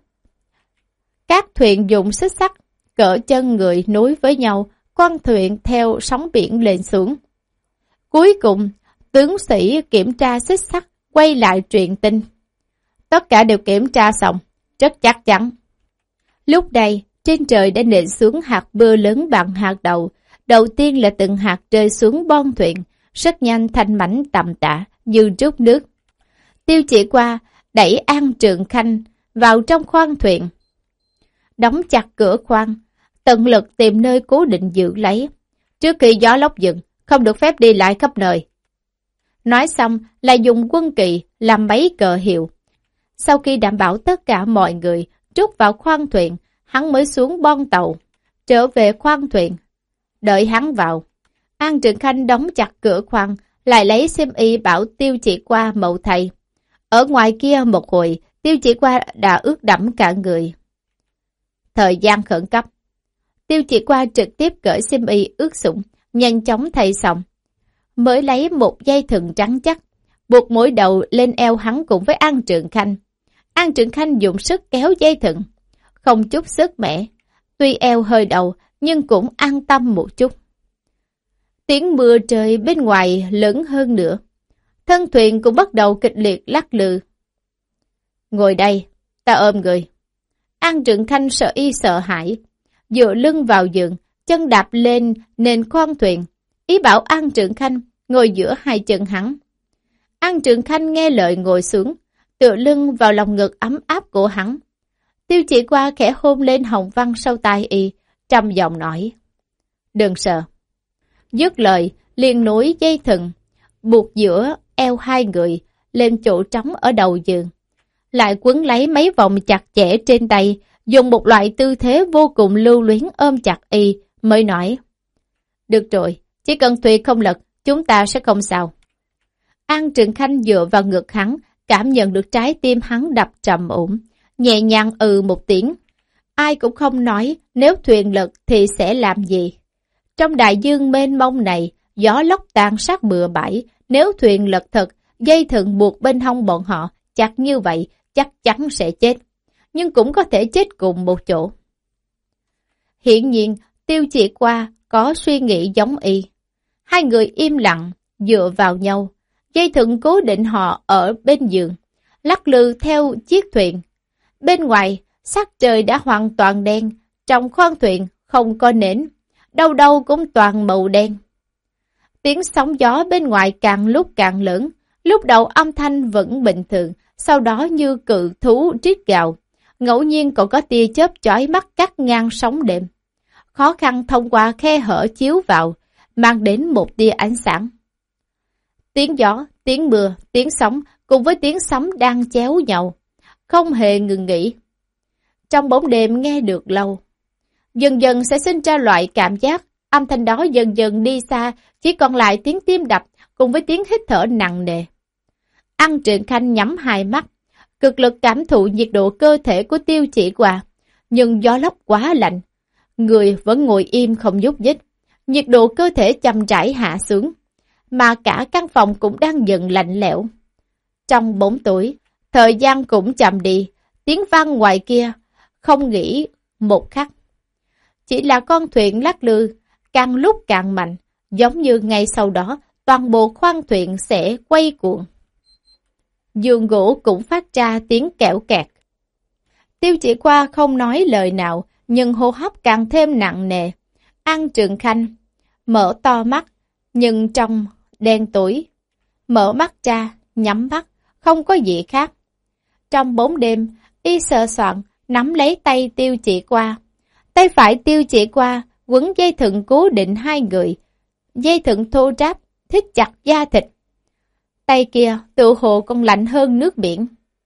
Các thuyền dùng xích sắt, cỡ chân người nối với nhau, con thuyền theo sóng biển lên xuống. Cuối cùng, tướng sĩ kiểm tra xích sắt, quay lại truyền tin. Tất cả đều kiểm tra xong, rất chắc chắn. Lúc này, trên trời đã nện xuống hạt mưa lớn bằng hạt đậu, Đầu tiên là từng hạt rơi xuống bon thuyền, rất nhanh thành mảnh tầm tã như trút nước. Tiêu Chỉ Qua đẩy An Trường Khanh vào trong khoang thuyền, đóng chặt cửa khoang, tận lực tìm nơi cố định giữ lấy. Trước khi gió lốc dừng, không được phép đi lại khắp nơi. Nói xong là dùng quân kỳ làm mấy cờ hiệu. Sau khi đảm bảo tất cả mọi người rút vào khoang thuyền, hắn mới xuống bon tàu, trở về khoang thuyền. Đợi hắn vào, An Trường Khanh đóng chặt cửa khoang, lại lấy xiêm y bảo Tiêu Chỉ Qua mậu thầy. Ở ngoài kia một hồi, Tiêu Chỉ Qua đã ướt đẫm cả người. Thời gian khẩn cấp, Tiêu Chỉ Qua trực tiếp cởi xiêm y ướt sũng, nhanh chóng thay xong. Mới lấy một dây thừng trắng chắc, buộc mỗi đầu lên eo hắn cùng với An Trường Khanh. An Trường Khanh dùng sức kéo dây thừng, không chút sức mẻ. Tuy eo hơi đầu, nhưng cũng an tâm một chút. Tiếng mưa trời bên ngoài lớn hơn nữa. Thân thuyền cũng bắt đầu kịch liệt lắc lư. Ngồi đây, ta ôm người. An Trường Khanh sợ y sợ hãi, dựa lưng vào giường, chân đạp lên nền khoang thuyền, ý bảo An Trường Khanh ngồi giữa hai chân hắn. An Trường Khanh nghe lời ngồi xuống, tựa lưng vào lòng ngực ấm áp của hắn. Tiêu Chỉ Qua khẽ hôn lên hồng văn sau tai y, trầm giọng nói: Đừng sợ. Dứt lời, liền nối dây thừng, buộc giữa eo hai người lên chỗ trống ở đầu giường. Lại quấn lấy mấy vòng chặt chẽ trên tay, dùng một loại tư thế vô cùng lưu luyến ôm chặt y, mới nói: Được rồi, chỉ cần thuyền không lật, chúng ta sẽ không sao. An Trường Khanh dựa vào ngực hắn, cảm nhận được trái tim hắn đập trầm ổn, nhẹ nhàng ừ một tiếng. Ai cũng không nói nếu thuyền lật thì sẽ làm gì. Trong đại dương mênh mông này, gió lốc tàn sát bừa bãi, nếu thuyền lật thật, dây thừng buộc bên hông bọn họ chặt như vậy chắc chắn sẽ chết, nhưng cũng có thể chết cùng một chỗ. Hiển nhiên, Tiêu Chỉ Qua có suy nghĩ giống y. Hai người im lặng, dựa vào nhau, dây thừng cố định họ ở bên giường, lắc lư theo chiếc thuyền. Bên ngoài, sắc trời đã hoàn toàn đen, trong khoang thuyền không có nến, đâu đâu cũng toàn màu đen. Tiếng sóng gió bên ngoài càng lúc càng lớn, lúc đầu âm thanh vẫn bình thường, sau đó như cự thú rít gào, ngẫu nhiên còn có tia chớp chói mắt cắt ngang sóng đêm. Khó khăn thông qua khe hở chiếu vào, mang đến một tia ánh sáng. Tiếng gió, tiếng mưa, tiếng sóng cùng với tiếng sấm đang chéo nhau, không hề ngừng nghỉ. Trong bóng đêm nghe được lâu, dần dần sẽ sinh ra loại cảm giác, âm thanh đó dần dần đi xa, chỉ còn lại tiếng tim đập cùng với tiếng hít thở nặng nề. An Trường Khanh nhắm hai mắt, cực lực cảm thụ nhiệt độ cơ thể của Tiêu Chỉ Qua, nhưng gió lốc quá lạnh, người vẫn ngồi im không nhúc nhích, nhiệt độ cơ thể chậm rãi hạ xuống, mà cả căn phòng cũng đang dần lạnh lẽo. Trong bóng tối, thời gian cũng chậm đi, tiếng vang ngoài kia không nghỉ một khắc. Chỉ là con thuyền lắc lư, càng lúc càng mạnh, giống như ngay sau đó toàn bộ khoang thuyền sẽ quay cuồng. Giường gỗ cũng phát ra tiếng kẽo kẹt. Tiêu Chỉ Qua không nói lời nào, nhưng hô hấp càng thêm nặng nề. An Trường Khanh mở to mắt, nhưng trong đen tối. Mở mắt ra, nhắm mắt, không có gì khác. Trong bóng đêm, y sờ soạn, nắm lấy tay Tiêu Chỉ Qua. Tay phải Tiêu Chỉ Qua quấn dây thừng cố định hai người. Dây thừng thô ráp, thít chặt da thịt. Tay kia tự hồ còn lạnh hơn nước biển.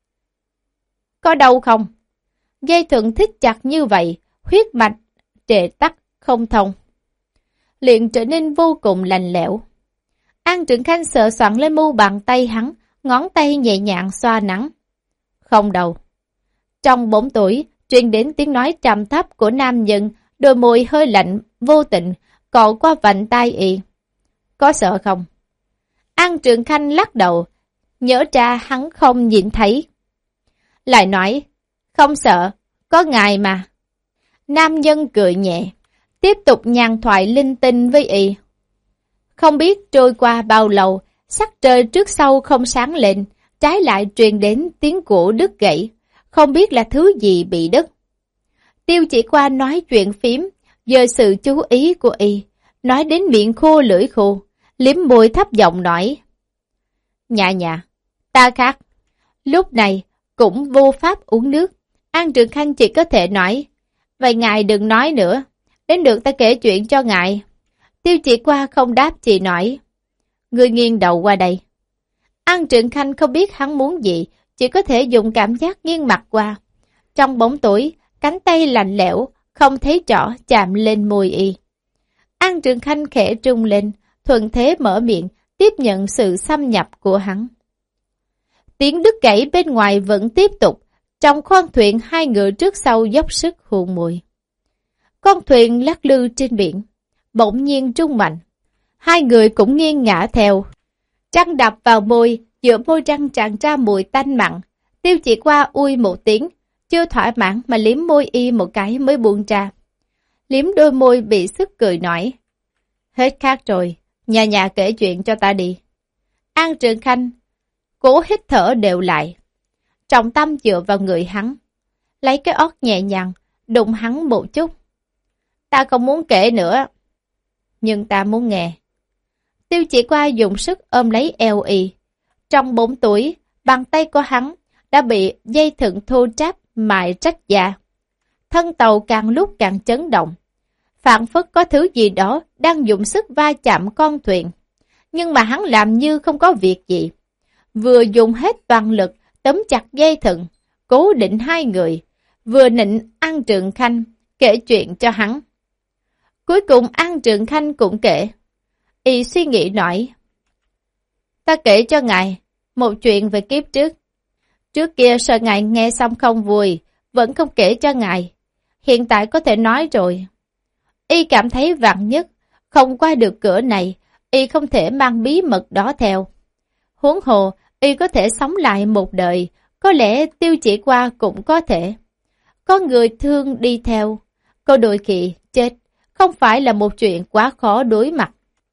Có đau không? Dây thừng thít chặt như vậy, huyết mạch trệ tắc không thông, liền trở nên vô cùng lạnh lẽo. An Trường Khanh sợ soạn lên mu bàn tay hắn, ngón tay nhẹ nhàng xoa nắng. Không đau. Trong bóng tối, truyền đến tiếng nói trầm thấp của nam nhân, đôi môi hơi lạnh, vô tình, cọ qua vành tai y. Có sợ không? An Trường Khanh lắc đầu, nhớ ra hắn không nhìn thấy. Lại nói, không sợ, có ngài mà. Nam nhân cười nhẹ, tiếp tục nhàn thoại linh tinh với y. Không biết trôi qua bao lâu, sắc trời trước sau không sáng lên, trái lại truyền đến tiếng của đứt gãy, không biết là thứ gì bị đứt. Tiêu Chỉ Qua nói chuyện phím, dời sự chú ý của y, Nói đến miệng khô lưỡi khô, liếm môi thấp giọng nói. Nhà nhà, ta khác. Lúc này cũng vô pháp uống nước. An Trường Khanh chỉ có thể nói. Vậy ngài đừng nói nữa. Đến được ta kể chuyện cho ngài. Tiêu Chỉ Qua không đáp, chỉ nói. Ngươi nghiêng đầu qua đây. An Trường Khanh không biết hắn muốn gì, chỉ có thể dùng cảm giác nghiêng mặt qua. Trong bóng tối, cánh tay lạnh lẽo, không thấy rõ chạm lên môi y. An Trường Khanh khẽ trung lên, thuận thế mở miệng, tiếp nhận sự xâm nhập của hắn. Tiếng đứt gãy bên ngoài vẫn tiếp tục, trong khoang thuyền hai người trước sau dốc sức hôn môi. Con thuyền lắc lư trên biển, bỗng nhiên rung mạnh. Hai người cũng nghiêng ngã theo. Trăng đập vào môi, giữa môi trăng tràn ra mùi tanh mặn. Tiêu Chỉ Qua ui một tiếng, chưa thỏa mãn mà liếm môi y một cái mới buông ra. Liếm đôi môi bị sức cười nói. Hết khác rồi, nhà nhà kể chuyện cho ta đi. An Trường Khanh cố hít thở đều lại. Trọng tâm dựa vào người hắn. Lấy cái ót nhẹ nhàng, đụng hắn một chút. Ta không muốn kể nữa. Nhưng ta muốn nghe. Tiêu Chỉ Qua dùng sức ôm lấy eo y. Trong bóng tối, bàn tay của hắn đã bị dây thừng thô ráp mài rách da. Thân tàu càng lúc càng chấn động. Phảng phất có thứ gì đó đang dùng sức va chạm con thuyền. Nhưng mà hắn làm như không có việc gì. Vừa dùng hết toàn lực tóm chặt dây thừng, cố định hai người. Vừa nịnh An Trường Khanh kể chuyện cho hắn. Cuối cùng An Trường Khanh cũng kể. Y suy nghĩ nói. Ta kể cho ngài một chuyện về kiếp trước. Trước kia sợ ngài nghe xong không vui, vẫn không kể cho ngài. Hiện tại có thể nói rồi. Y cảm thấy vạn nhất, không qua được cửa này, Y không thể mang bí mật đó theo. Huống hồ, Y có thể sống lại một đời, có lẽ Tiêu Chỉ Qua cũng có thể. Có người thương đi theo, có đôi khi chết, không phải là một chuyện quá khó đối mặt.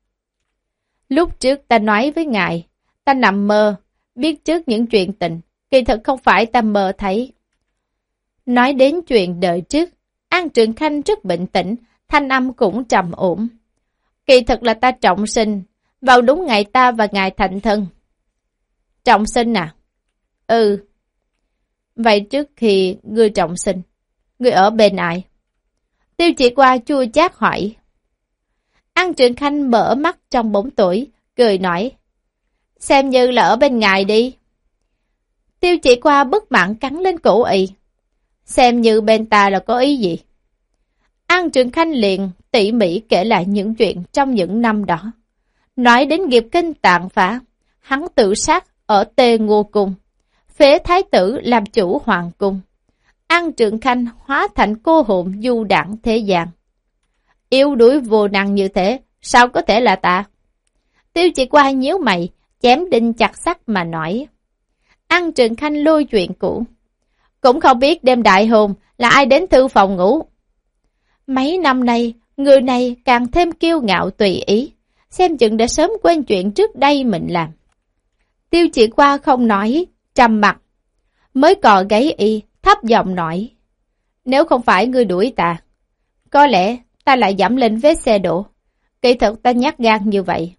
Lúc trước ta nói với ngài, ta nằm mơ, biết trước những chuyện tình, kỳ thực không phải ta mơ thấy. Nói đến chuyện đời trước, An Trường Khanh rất bình tĩnh, thanh âm cũng trầm ổn. Kỳ thực là ta trọng sinh, vào đúng ngày ta và ngài thành thân. Trọng sinh à? Ừ. Vậy trước khi ngươi trọng sinh, ngươi ở bên ai? Tiêu Chỉ Qua chua chát hỏi. An Trường Khanh mở mắt trong bóng tối, cười nói. Xem như là ở bên ngài đi. Tiêu Chỉ Qua bất mãn cắn lên cổ y. Xem như bên ta là có ý gì? An Trường Khanh liền tỉ mỉ kể lại những chuyện trong những năm đó. Nói đến nghiệp kinh tàn phá, hắn tự sát ở Tê Ngô Cung, phế thái tử làm chủ hoàng cung. An Trường Khanh hóa thành cô hồn du đảng thế gian. Yếu đuối vô năng như thế, sao có thể là ta? Tiêu Chỉ Qua nhíu mày, chém đinh chặt sắt mà nói. An Trường Khanh lôi chuyện cũ. Cũng không biết đêm đại hôn là ai đến thư phòng ngủ. Mấy năm nay, người này càng thêm kiêu ngạo tùy ý, xem chừng đã sớm quên chuyện trước đây mình làm. Tiêu Chỉ Qua không nói, trầm mặt, mới cò gáy y, thấp giọng nói. Nếu không phải ngươi đuổi ta, có lẽ ta lại dẫm lên vết xe đổ. Kỳ thực ta nhát gan như vậy.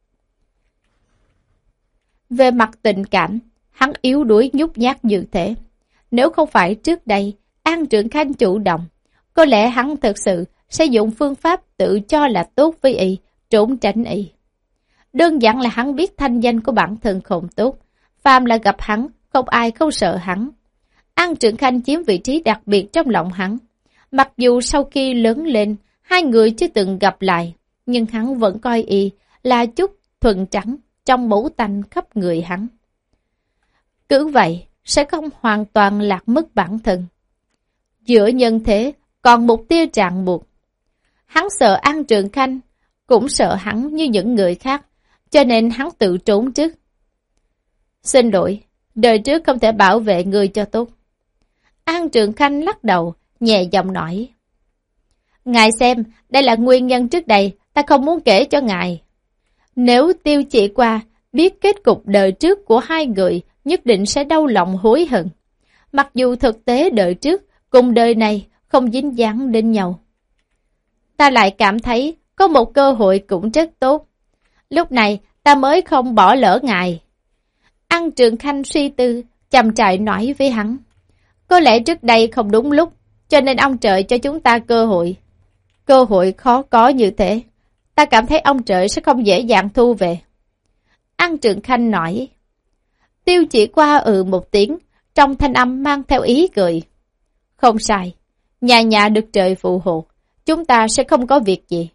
Về mặt tình cảm, hắn yếu đuối nhút nhát như thế. Nếu không phải trước đây, An Trường Khanh chủ động, có lẽ hắn thực sự sẽ dùng phương pháp tự cho là tốt với y, trốn tránh y. Đơn giản là hắn biết thanh danh của bản thân không tốt, phàm là gặp hắn, không ai không sợ hắn. An Trường Khanh chiếm vị trí đặc biệt trong lòng hắn. Mặc dù sau khi lớn lên, hai người chưa từng gặp lại, nhưng hắn vẫn coi y là chút thuần trắng trong mẫu tanh khắp người hắn. Cứ vậy, sẽ không hoàn toàn lạc mất bản thân. Giữa nhân thế, còn một tia ràng buộc. Hắn sợ An Trường Khanh, cũng sợ hắn như những người khác, cho nên hắn tự trốn trước. Xin lỗi, đời trước không thể bảo vệ người cho tốt. An Trường Khanh lắc đầu, nhẹ giọng nói. Ngài xem, đây là nguyên nhân trước đây, ta không muốn kể cho ngài. Nếu Tiêu Chỉ Qua biết kết cục đời trước của hai người, nhất định sẽ đau lòng hối hận. Mặc dù thực tế đời trước cùng đời này không dính dáng đến nhau. Ta lại cảm thấy có một cơ hội cũng rất tốt. Lúc này ta mới không bỏ lỡ ngài. An Trường Khanh suy tư, chằm chại nói với hắn. Có lẽ trước đây không đúng lúc, cho nên ông trời cho chúng ta cơ hội. Cơ hội khó có như thế, ta cảm thấy ông trời sẽ không dễ dàng thu về. An Trường Khanh nói. Tiêu Chỉ Qua ừ một tiếng, trong thanh âm mang theo ý cười. Không sai, nhà nhà được trời phù hộ, chúng ta sẽ không có việc gì.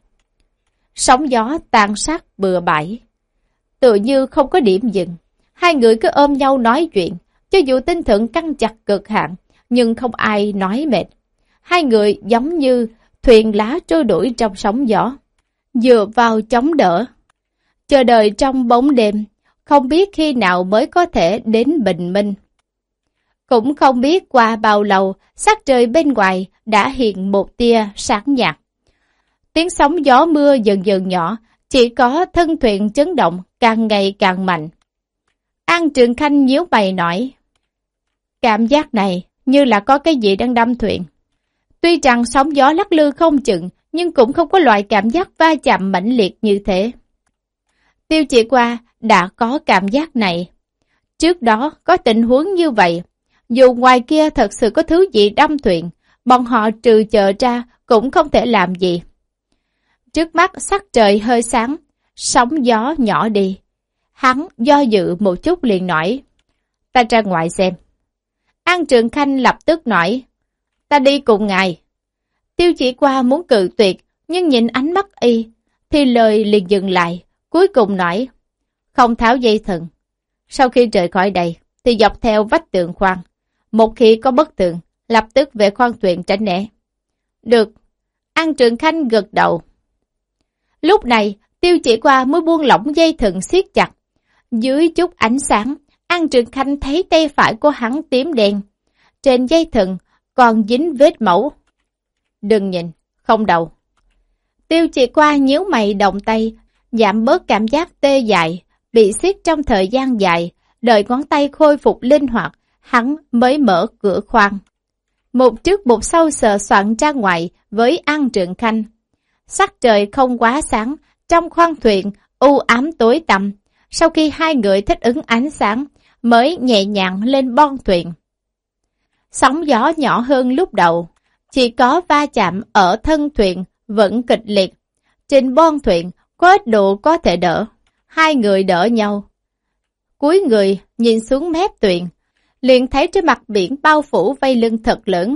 Sóng gió tàn sát bừa bãi, tự như không có điểm dừng. Hai người cứ ôm nhau nói chuyện, cho dù tinh thần căng chặt cực hạn, nhưng không ai nói mệt. Hai người giống như thuyền lá trôi đuổi trong sóng gió, dựa vào chống đỡ, chờ đợi trong bóng đêm, không biết khi nào mới có thể đến bình minh. Cũng không biết qua bao lâu, sắc trời bên ngoài đã hiện một tia sáng nhạt. Tiếng sóng gió mưa dần dần nhỏ, chỉ có thân thuyền chấn động càng ngày càng mạnh. An Trường Khanh nhíu mày nói, cảm giác này như là có cái gì đang đâm thuyền. Tuy rằng sóng gió lắc lư không chừng, nhưng cũng không có loại cảm giác va chạm mãnh liệt như thế. Tiêu Chỉ Qua đã có cảm giác này. Trước đó có tình huống như vậy, dù ngoài kia thật sự có thứ gì đâm thuyền, bọn họ trừ chờ ra cũng không thể làm gì. Trước mắt sắc trời hơi sáng, sóng gió nhỏ đi. Hắn do dự một chút liền nói, ta ra ngoài xem. An Trường Khanh lập tức nói, ta đi cùng ngài. Tiêu Chỉ Qua muốn cự tuyệt, nhưng nhìn ánh mắt y, thì lời liền dừng lại, cuối cùng nói, không tháo dây thừng. Sau khi rời khỏi đây, thì dọc theo vách tường khoan. Một khi có bất tường, lập tức về khoang thuyền tránh né. Được. An Trường Khanh gật đầu. Lúc này, Tiêu Chỉ Qua mới buông lỏng dây thừng siết chặt. Dưới chút ánh sáng, An Trường Khanh thấy tay phải của hắn tím đen. Trên dây thừng còn dính vết mẫu. Đừng nhìn, không đầu. Tiêu Chỉ Qua nhíu mày động tay, giảm bớt cảm giác tê dại, bị siết trong thời gian dài, đợi ngón tay khôi phục linh hoạt, hắn mới mở cửa khoang. Một trước một sau sờ soạn ra ngoài với An Trường Khanh. Sắc trời không quá sáng, trong khoang thuyền u ám tối tăm. Sau khi hai người thích ứng ánh sáng, mới nhẹ nhàng lên bon thuyền. Sóng gió nhỏ hơn lúc đầu, chỉ có va chạm ở thân thuyền vẫn kịch liệt. Trên bon thuyền có ít độ có thể đỡ, hai người đỡ nhau. Cúi người nhìn xuống mép thuyền, liền thấy trên mặt biển bao phủ vây lưng thật lớn.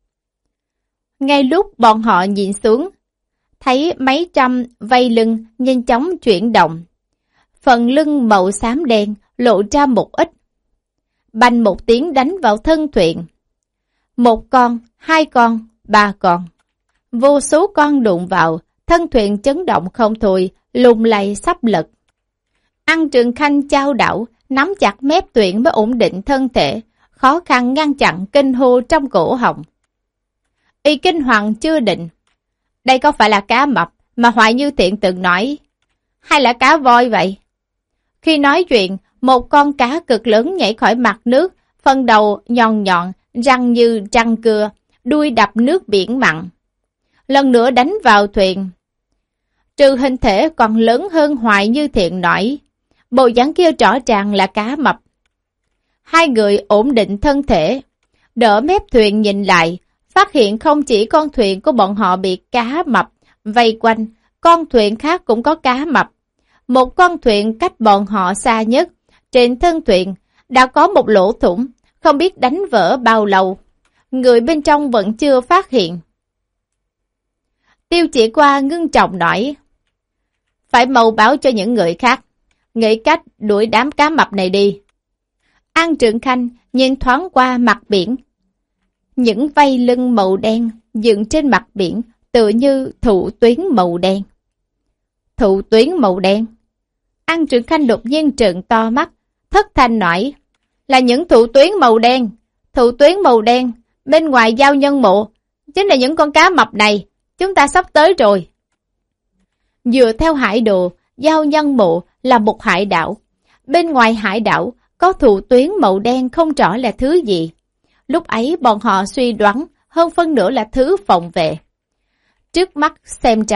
Ngay lúc bọn họ nhìn xuống, thấy mấy trăm vây lưng nhanh chóng chuyển động. Phần lưng màu xám đen lộ ra một ít. Bành một tiếng đánh vào thân thuyền. Một con, hai con, ba con. Vô số con đụng vào, thân thuyền chấn động không thôi, lung lay sắp lật. An Trường Khanh chao đảo, nắm chặt mép thuyền mới ổn định thân thể, khó khăn ngăn chặn kinh hô trong cổ họng. Y kinh hoàng chưa định. Đây có phải là cá mập mà Hoài Như Thiện từng nói, hay là cá voi vậy? Khi nói chuyện, một con cá cực lớn nhảy khỏi mặt nước, phần đầu nhọn nhọn, răng như răng cưa, đuôi đập nước biển mặn. Lần nữa đánh vào thuyền. Trừ hình thể còn lớn hơn Hoài Như Thiện nói, bộ dáng kia rõ ràng là cá mập. Hai người ổn định thân thể, đỡ mép thuyền nhìn lại, phát hiện không chỉ con thuyền của bọn họ bị cá mập vây quanh, con thuyền khác cũng có cá mập. Một con thuyền cách bọn họ xa nhất, trên thân thuyền đã có một lỗ thủng, không biết đánh vỡ bao lâu. Người bên trong vẫn chưa phát hiện. Tiêu Chỉ Qua ngưng trọng nói, phải mau báo cho những người khác, nghĩ cách đuổi đám cá mập này đi. An Trường Khanh nhìn thoáng qua mặt biển. Những vây lưng màu đen dựng trên mặt biển tựa như thụ tuyến màu đen. Thụ tuyến màu đen. An Trường Khanh đột nhiên trợn to mắt, thất thanh nói, là những thụ tuyến màu đen. Thụ tuyến màu đen, bên ngoài giao nhân mộ, chính là những con cá mập này, chúng ta sắp tới rồi. Dựa theo hải đồ, giao nhân mộ là một hải đảo. Bên ngoài hải đảo có thụ tuyến màu đen không rõ là thứ gì. Lúc ấy bọn họ suy đoán hơn phân nửa là thứ phòng vệ. Trước mắt xem ra,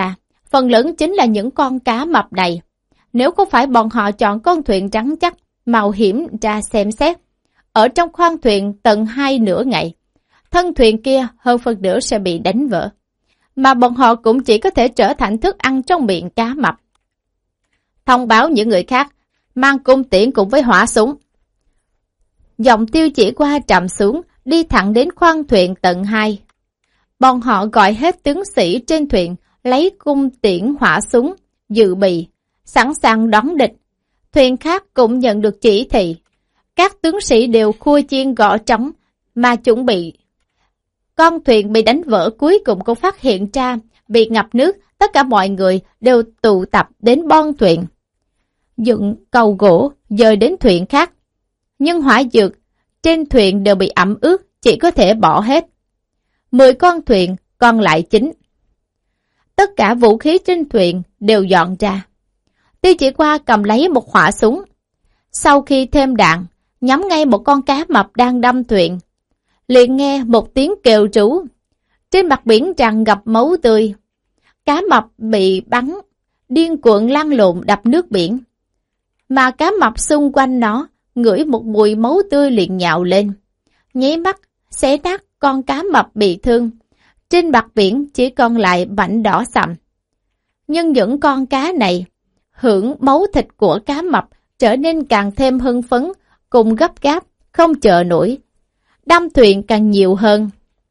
phần lớn chính là những con cá mập này. Nếu không phải bọn họ chọn con thuyền trắng chắc, mạo hiểm ra xem xét, ở trong khoang thuyền tận hai nửa ngày, thân thuyền kia hơn phần nửa sẽ bị đánh vỡ, mà bọn họ cũng chỉ có thể trở thành thức ăn trong miệng cá mập. Thông báo những người khác, mang cung tiễn cùng với hỏa súng. Giọng Tiêu Chỉ Qua trầm xuống, đi thẳng đến khoang thuyền tận hai. Bọn họ gọi hết tướng sĩ trên thuyền, lấy cung tiễn hỏa súng, dự bị, sẵn sàng đón địch. Thuyền khác cũng nhận được chỉ thị. Các tướng sĩ đều khua chiên gõ trống mà chuẩn bị. Con thuyền bị đánh vỡ cuối cùng cũng phát hiện ra bị ngập nước, tất cả mọi người đều tụ tập đến bon thuyền. Dựng cầu gỗ dời đến thuyền khác. Nhưng hỏa dược trên thuyền đều bị ẩm ướt, chỉ có thể bỏ hết. Mười con thuyền còn lại chín. Tất cả vũ khí trên thuyền đều dọn ra. Tiêu Chỉ Qua cầm lấy một hỏa súng. Sau khi thêm đạn, nhắm ngay một con cá mập đang đâm thuyền. Liền nghe một tiếng kêu rú. Trên mặt biển tràn ngập máu tươi. Cá mập bị bắn, điên cuộn lăn lộn đập nước biển. Mà cá mập xung quanh nó, ngửi một mùi máu tươi liền nhào lên. Nháy mắt, xé nát con cá mập bị thương. Trên mặt biển chỉ còn lại mảnh đỏ sậm. Nhưng những con cá này, hưởng máu thịt của cá mập trở nên càng thêm hưng phấn, cùng gấp gáp, không chờ nổi. Đâm thuyền càng nhiều hơn.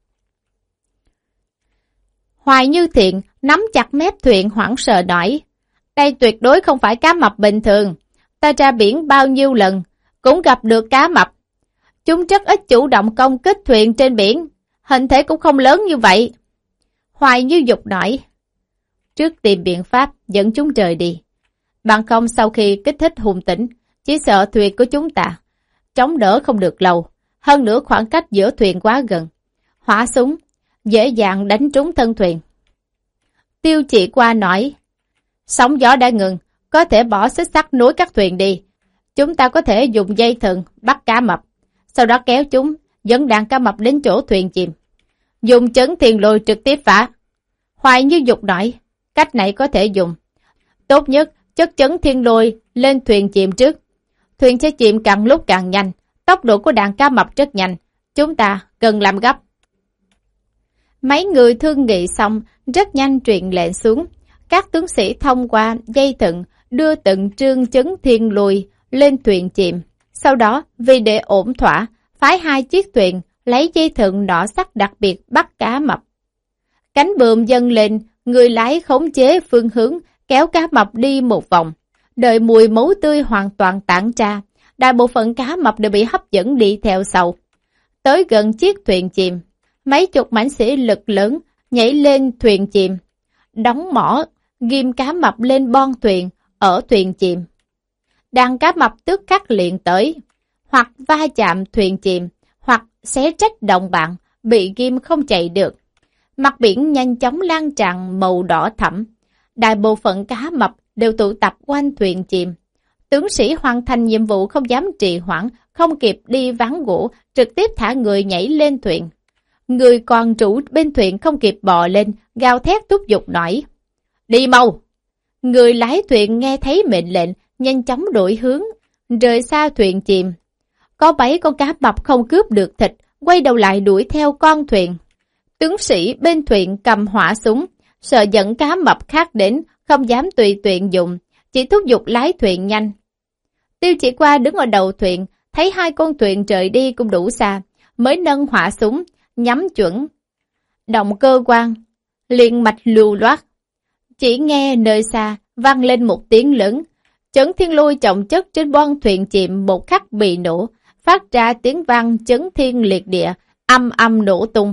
Hoài Như Thiện nắm chặt mép thuyền hoảng sợ nói, đây tuyệt đối không phải cá mập bình thường. Ta ra biển bao nhiêu lần, cũng gặp được cá mập. Chúng rất ít chủ động công kích thuyền trên biển, hình thể cũng không lớn như vậy. Hoài Như Dục nói, trước tìm biện pháp dẫn chúng rời đi. Bằng không sau khi kích thích hùng tĩnh, chỉ sợ thuyền của chúng ta chống đỡ không được lâu. Hơn nữa khoảng cách giữa thuyền quá gần. Hỏa súng dễ dàng đánh trúng thân thuyền. Tiêu Chỉ Qua nói, sóng gió đã ngừng, có thể bỏ xích sắt nối các thuyền đi. Chúng ta có thể dùng dây thừng bắt cá mập, sau đó kéo chúng, dẫn đàn cá mập đến chỗ thuyền chìm. Dùng chấn thiên lôi trực tiếp phá. Hoài Như Dục nói, cách này có thể dùng. Tốt nhất, chất chấn thiên lôi lên thuyền chìm trước. Thuyền sẽ chìm càng lúc càng nhanh, tốc độ của đàn cá mập rất nhanh. Chúng ta cần làm gấp. Mấy người thương nghị xong, rất nhanh truyền lệnh xuống. Các tướng sĩ thông qua dây thừng đưa từng trương chấn thiên lôi lên thuyền chìm. Sau đó, vì để ổn thỏa, phái hai chiếc thuyền lấy dây thừng nỏ sắt đặc biệt bắt cá mập. Cánh buồm dâng lên, người lái khống chế phương hướng, kéo cá mập đi một vòng. Đợi mùi máu tươi hoàn toàn tản ra, đại bộ phận cá mập đều bị hấp dẫn đi theo sau. Tới gần chiếc thuyền chìm, mấy chục mãnh sĩ lực lớn nhảy lên thuyền chìm, đóng mỏ, ghim cá mập lên bon thuyền ở thuyền chìm. Đàn cá mập tức khắc liền tới, hoặc va chạm thuyền chìm, hoặc xé rách đồng bạn, bị ghim không chạy được. Mặt biển nhanh chóng lan tràn màu đỏ thẫm. Đại bộ phận cá mập đều tụ tập quanh thuyền chìm. Tướng sĩ hoàn thành nhiệm vụ không dám trì hoãn, không kịp đi ván gỗ, trực tiếp thả người nhảy lên thuyền. Người còn trụ bên thuyền không kịp bò lên, gào thét thúc giục nói, đi mau! Người lái thuyền nghe thấy mệnh lệnh, nhanh chóng đổi hướng, rời xa thuyền chìm. Có bảy con cá mập không cướp được thịt, quay đầu lại đuổi theo con thuyền. Tướng sĩ bên thuyền cầm hỏa súng, sợ dẫn cá mập khác đến, không dám tùy tiện dùng, chỉ thúc giục lái thuyền nhanh. Tiêu Chỉ Qua đứng ở đầu thuyền, thấy hai con thuyền rời đi cũng đủ xa, mới nâng hỏa súng, nhắm chuẩn. Động cơ quan, liền mạch lưu loát. Chỉ nghe nơi xa, vang lên một tiếng lớn. Chấn thiên lôi trọng chất trên bon thuyền chìm một khắc bị nổ, phát ra tiếng vang chấn thiên liệt địa, âm âm nổ tung.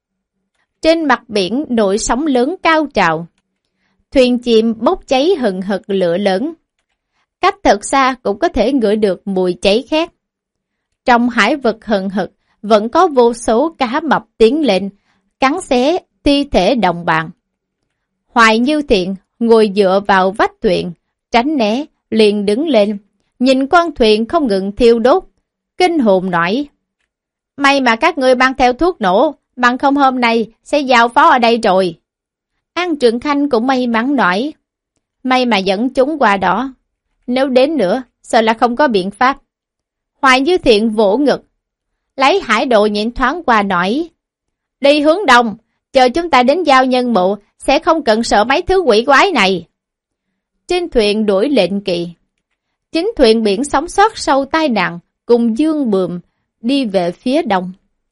Trên mặt biển nổi sóng lớn cao trào. Thuyền chìm bốc cháy hừng hực lửa lớn. Cách thật xa cũng có thể ngửi được mùi cháy khét. Trong hải vực hừng hực, vẫn có vô số cá mập tiến lên, cắn xé thi thể đồng bạn. Hoài Như Thiện ngồi dựa vào vách thuyền, tránh né, liền đứng lên, nhìn con thuyền không ngừng thiêu đốt, kinh hồn nói. May mà các ngươi mang theo thuốc nổ, bằng không hôm nay sẽ giao phó ở đây rồi. An Trường Khanh cũng may mắn nói, may mà dẫn chúng qua đó. Nếu đến nữa, sợ là không có biện pháp. Hoài Như Thiện vỗ ngực, lấy hải độ nhịn thoáng qua nói, đi hướng đông, chờ chúng ta đến giao nhân mộ, sẽ không cần sợ mấy thứ quỷ quái này. Trên thuyền đuổi lệnh kỵ. Chính thuyền biển sống sót sau tai nạn, cùng dương bườm, đi về phía đông.